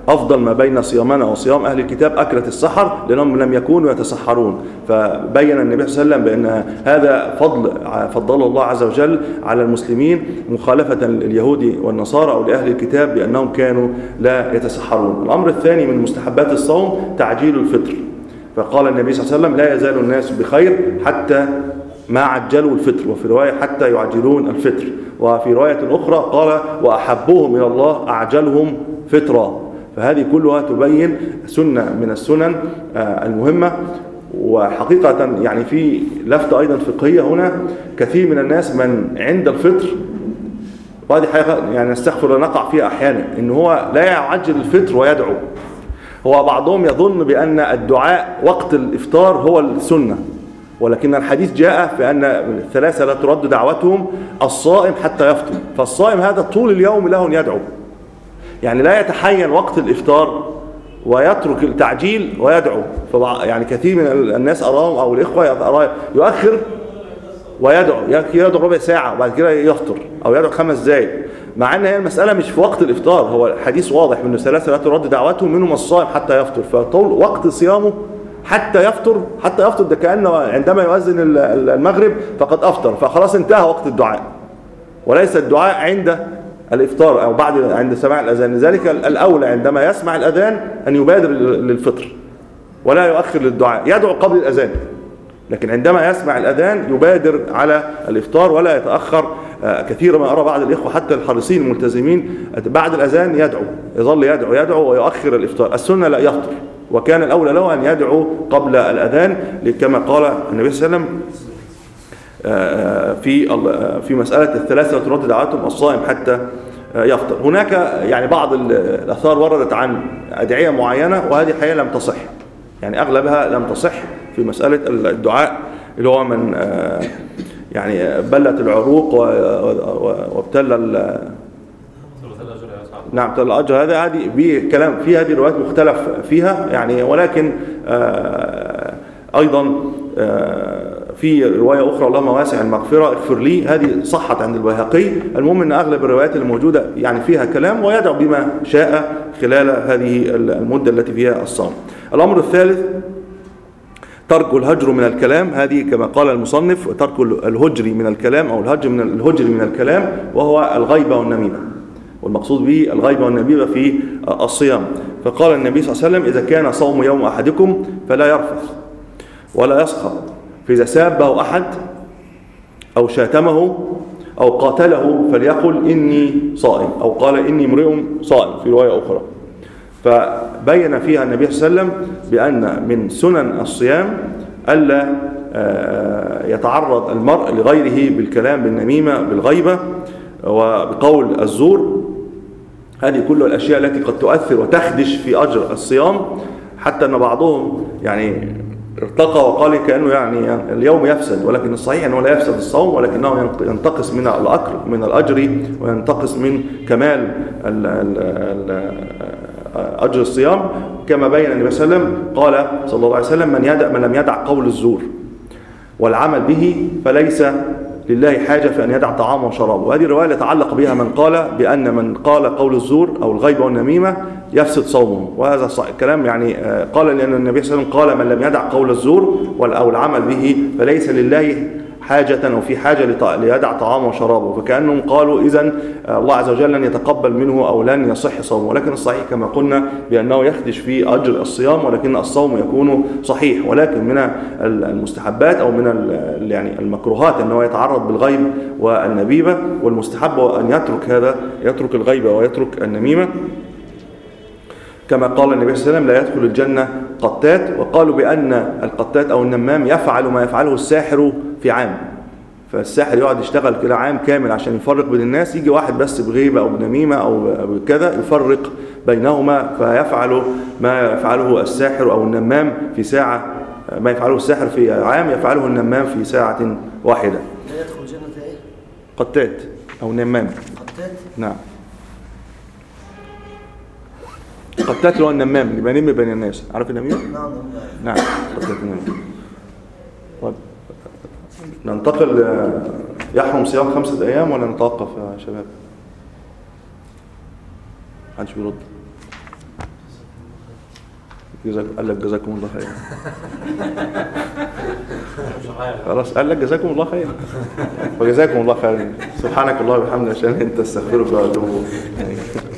أفضل ما بين صيامنا وصيام أهل الكتاب أكلة السحر لأنهم لم يكونوا يتسحرون. فبين النبي صلى الله عليه وسلم بأن هذا فضل الله عز وجل على المسلمين مخالفة لليهود والنصارى أو لأهل الكتاب بأنهم كانوا لا يتسحرون. الأمر الثاني من مستحبات الصوم تعجيل الفطر. فقال النبي صلى الله عليه وسلم لا يزال الناس بخير حتى ما عجلوا الفطر، وفي رواية حتى يعجلون الفطر، وفي رواية أخرى قال وأحبهم إلى الله أعجلهم فطرا. فهذه كلها تبين سنة من السنن المهمة. وحقيقة يعني في لفتة أيضا فقهية هنا، كثير من الناس من عند الفطر، وهذه حقيقة يعني نستغفر نقع فيها أحيانا، إن هو لا يعجل الفطر ويدعو. هو بعضهم يظن بأن الدعاء وقت الإفطار هو السنة، ولكن الحديث جاء في أن الثلاثة لا ترد دعوتهم الصائم حتى يفطر. فالصائم هذا طول اليوم له أن يدعو، يعني لا يتحين وقت الإفطار ويترك التعجيل ويدعو. يعني كثير من الناس أراهم أو الإخوة يؤخر ويدعو ربع ساعة وبعد كده يفطر، أو يدعو 5 دقايق، مع أن هي المسألة مش في وقت الإفطار. هو الحديث واضح من الثلاثة لا ترد دعوتهم منهم الصائم حتى يفطر، فطول وقت صيامه حتى يفطر ده كأنه عندما يؤذن المغرب فقد أفطر، فخلاص انتهى وقت الدعاء، وليس الدعاء عند الإفطار أو عند سماع الأذان. لذلك الأولى عندما يسمع الأذان أن يبادر للفطر ولا يؤخر للدعاء، يدعو قبل الأذان، لكن عندما يسمع الأذان يبادر على الإفطار ولا يتأخر. كثيرا ما أرى بعض الإخوة حتى الحريصين الملتزمين بعد الأذان يظل يدعو ويؤخر الإفطار. السنة لا يفطر، وكان الأولى له أن يدعو قبل الأذان، كما قال النبي صلى الله عليه وسلم في مسألة الثلاثة لا ترد دعوتهم الصائم حتى يفطر. هناك يعني بعض الآثار وردت عن أدعية معينة، وهذه حقيقة لم تصح، يعني أغلبها لم تصح في مسألة الدعاء اللي هو من يعني بلت العروق وابتلى نعم ابتلى الأجر. هذه كلام في هذه الروايات مختلف فيها يعني، ولكن أيضا في رواية أخرى اللهم واسع المغفرة اغفر لي، هذه صحت عند البيهقي. المهم أن أغلب الروايات الموجودة يعني فيها كلام، ويدعو بما شاء خلال هذه المدة التي فيها الصوم. الأمر الثالث ترك الهجر من الكلام، هذه كما قال المصنف ترك الهجر من الكلام أو الهجر من الكلام، وهو الغيبة والنميمة، والمقصود به الغيبة والنميمة في الصيام. فقال النبي صلى الله عليه وسلم إذا كان صوم يوم أحدكم فلا يرفث ولا يسخط، فإذا سابه أحد أو شاتمه أو قاتله فليقل إني صائم، أو قال إني امرئ صائم في رواية أخرى. فبين فيها النبي صلى الله عليه وسلم بأن من سنن الصيام ألا يتعرض المرء لغيره بالكلام بالنميمة بالغيبة وبقول الزور. هذه كل الأشياء التي قد تؤثر وتخدش في أجر الصيام، حتى أن بعضهم يعني ارتقى وقال كأنه يعني اليوم يفسد، ولكن الصحيح أنه لا يفسد الصوم، ولكنه ينتقص من الأجر وينتقص من كمال أجر الصيام، كما بين النبي صلى الله عليه وسلم قال صلى الله عليه وسلم من لم يدع قول الزور والعمل به فليس لله حاجة في أن يدع طعامه وشرابه. وهذه الرواية يتعلق بها من قال بأن من قال قول الزور أو الغيبة والنميمة يفسد صومه، وهذا الكلام يعني قال لأن النبي صلى الله عليه وسلم قال من لم يدع قول الزور أو العمل به فليس لله حاجة أو في حاجة ليدع طعامه وشرابه، فكأنهم قالوا إذن الله عز وجل لن يتقبل منه أو لن يصح صومه. ولكن الصحيح كما قلنا بأنه يخدش في أجر الصيام، ولكن الصوم يكون صحيح. ولكن من المستحبات أو من يعني المكروهات أنه يتعرض بالغيب والنميمة، والمستحب أن يترك الغيبة ويترك النميمة، كما قال النبي صلى الله عليه وسلم لا يدخل الجنة قتات. وقالوا بأن القتات أو النمام يفعل ما يفعله الساحر في عام، فالساحر يقعد يشتغل كده عام كامل عشان يفرق بين الناس، يجي واحد بس بغيبة أو بنميمة أو بكذا يفرق بينهما، فيفعل ما يفعله الساحر أو النمام في ساعة، ما يفعله الساحر في عام يفعله النمام في ساعة واحدة. لا يدخل الجنة إيه؟ قتات أو نمام. قتات؟ نعم، قتات هو النمام اللي بينم بين الناس، عارف النميمة؟ نعم قتات النمام. ننتقل، يحرم صيام 5 أيام ولا نتوقف يا شباب؟ محدش بيرد. قال لك جزاكم الله خير. مش عارف. خلاص قال لك جزاكم الله خير، فجزاكم الله خير. سبحانك اللهم وبحمدك، عشان انت استغفرك واتوب اليك.